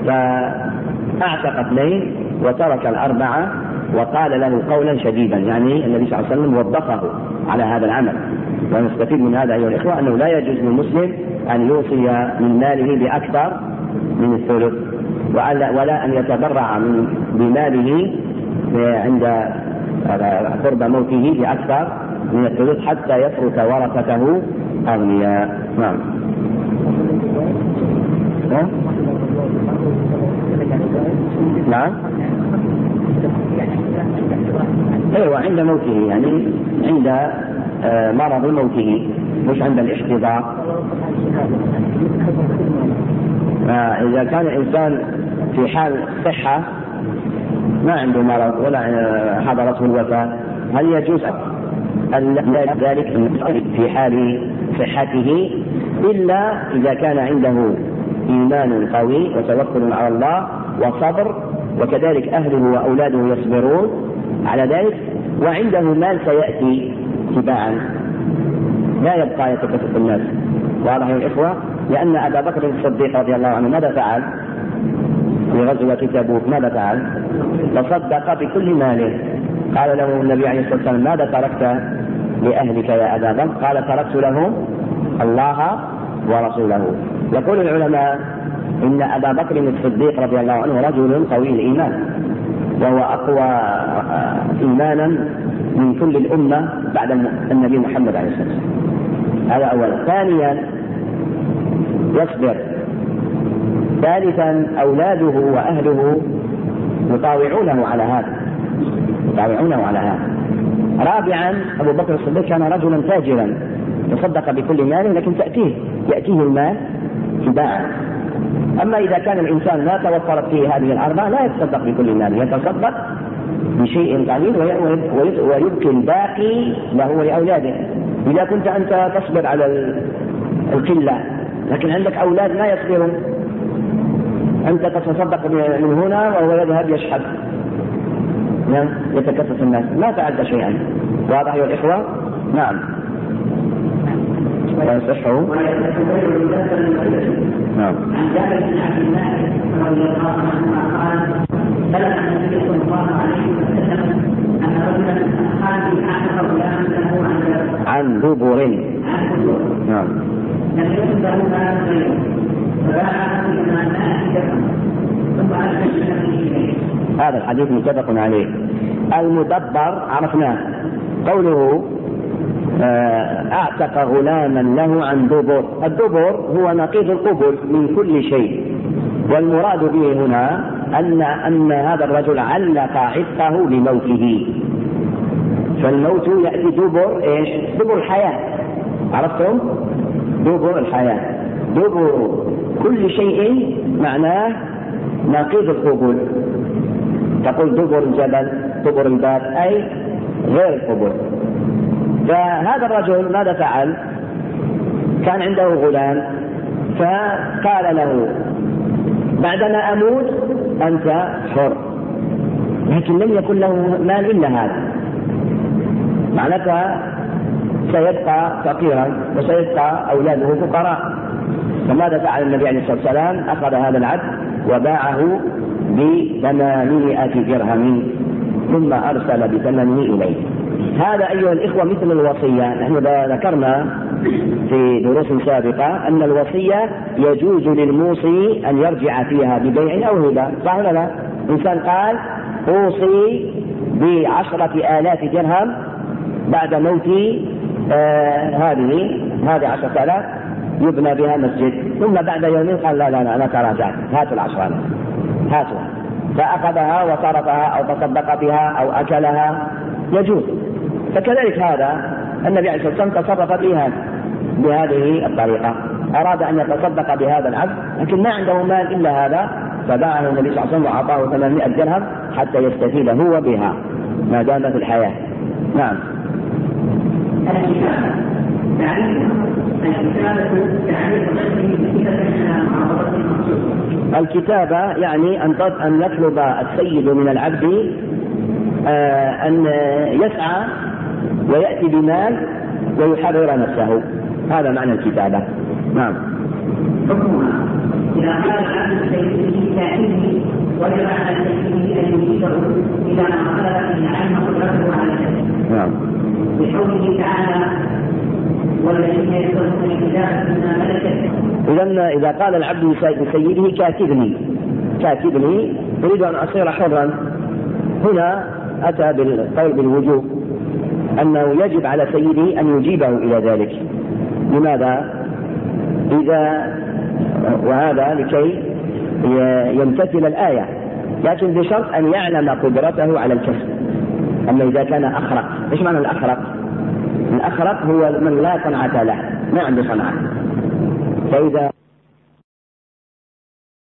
فأعتق 2 وترك 4 وقال له قولا شديدا، يعني النبي صلى الله عليه وسلم وبخه على هذا العمل. ونستفيد من هذا أيها الإخوة أنه لا يجوز للمسلم أن يوصي من ماله بأكثر من الثلث، ولا أن يتبرع بماله عند قرب موته بأكثر من الثلث حتى يترك ورثته أغنياء. نعم. نعم. ايوه عند موته، يعني عند مرض موته، مش عند الاحتضار. إذا كان الإنسان في حال صحة ما عنده مرض ولا حضرته الوفاة، هل يجوز ذلك في حال صحته؟ إلا إذا كان عنده إيمان قوي وتوكل على الله وصبر، وكذلك أهله وأولاده يصبرون على ذلك، وعنده مال سيأتي تباعا لا يبقى يتكفف الناس. واضح يا الإخوة؟ لأن أبا بكر الصديق رضي الله عنه ماذا فعل في غزوة تبوك؟ ماذا فعل؟ تصدق بكل ماله. قال له النبي عليه الصلاة والسلام: ماذا تركت لأهلك يا أبا بكر؟ قال: تركت لهم الله ورسوله. يقول العلماء إن أبا بكر الصديق رضي الله عنه رجل قوي الإيمان، وهو أقوى إيمانا من كل الأمة بعد النبي محمد عليه الصلاة والسلام. هذا أولا. ثانيا يصبر. ثالثا أولاده وأهله يطاوعونه على هذا. رابعا أبو بكر الصديق كان رجلا تاجرا، تصدق بكل ماله لكن يأتيه المال تباعا. أما إذا كان الإنسان لا توفرت فيه هذه الأربعة لا يتصدق بكل ماله، يتصدق بشيء قليل ويبقي الباقي له ولأولاده. إذا كنت أنت تصبر على القلة لكن عندك أولاد لا يصبرون، أنت تتصدق من هنا وهو يذهب يشحذ يتكفف الناس، ما فعلت شيئا. واضح يا الإخوة؟ نعم. ويصحوا نعم. عن جابر بن عبد الله رضي الله عنهما قال بلغ النبي صلى الله عليه وسلم ان رجلا قال بأحد غلاما له عن دبر نعم لم يكن له مال غيره فباعه بما مات ثم ارسل اليه. هذا الحديث متفق عليه. المدبر عرفناه، قوله اعتق غلاما له عن دبر. الدبر هو نقيض القبل من كل شيء، والمراد به هنا أن هذا الرجل علق عتقه لموته، فالموت يأتي دبر ايش؟ دبر الحياة. عرفتم؟ دبر الحياة، دبر كل شيء معناه نقيض القبل. تقول دبر الجبل، دبر الباب، أي غير القبل. فهذا الرجل ماذا فعل؟ كان عنده غلام فقال له بعدما أموت أنت حر، لكن لم يكن له مال إلا هذا، معناتها سيبقى فقيرا وسيبقى أولاده فقراء. فماذا فعل النبي عليه الصلاة والسلام؟ أخذ هذا العبد وباعه ب800 درهم ثم أرسل بثمنه إليه. هذا أيها الإخوة مثل الوصية. نحن ذكرنا في دروس سابقة أن الوصية يجوز للموصي أن يرجع فيها ببيع أو هبة، صح ولا لا؟ إنسان قال أوصي ب10,000 درهم بعد موتي، هذه 10,000 يبنى بها مسجد، ثم بعد يومين قال لا أنا تراجعت، هاتوا 10,000 هاتوا، فأخذها وصرفها أو تصدق بها أو أكلها، يجوز. فكذلك هذا النبي عليه الصلاة والسلام تصرف بها بهذه الطريقة، أراد أن يتصدق بهذا العبد لكن ما عنده مال إلا هذا، فباعه النبي صلى الله عليه وسلم وأعطاه 800 درهم حتى يستفيد هو بها ما دام في الحياة. نعم. الكتابة يعني أن يطلب السيد من العبد أن يسعى ويأتي بمال ويحرر نفسه، هذا معنى الكتابة. نعم. إذا قال العبد سيده كاتبه وجب على سيده أن يجيبه إلى ما قال إن علم قدرته على ذلك. نعم. بقوله تعالى والذين يكتبون الكتاب بما ملكت. إذا قال العبد لسيده كاتبني أريد أن أصير حرا، هنا أتى بالقول بالوجوب أنه يجب على سيده أن يجيبه إلى ذلك. لماذا؟ وهذا لكي يمتثل الآية، لكن بشرط أن يعلم قدرته على الكسب. أما إذا كان أخرق، إيش معنى الأخرق؟ الأخرق هو من لا صنعة له، ما عنده صنعة. فإذا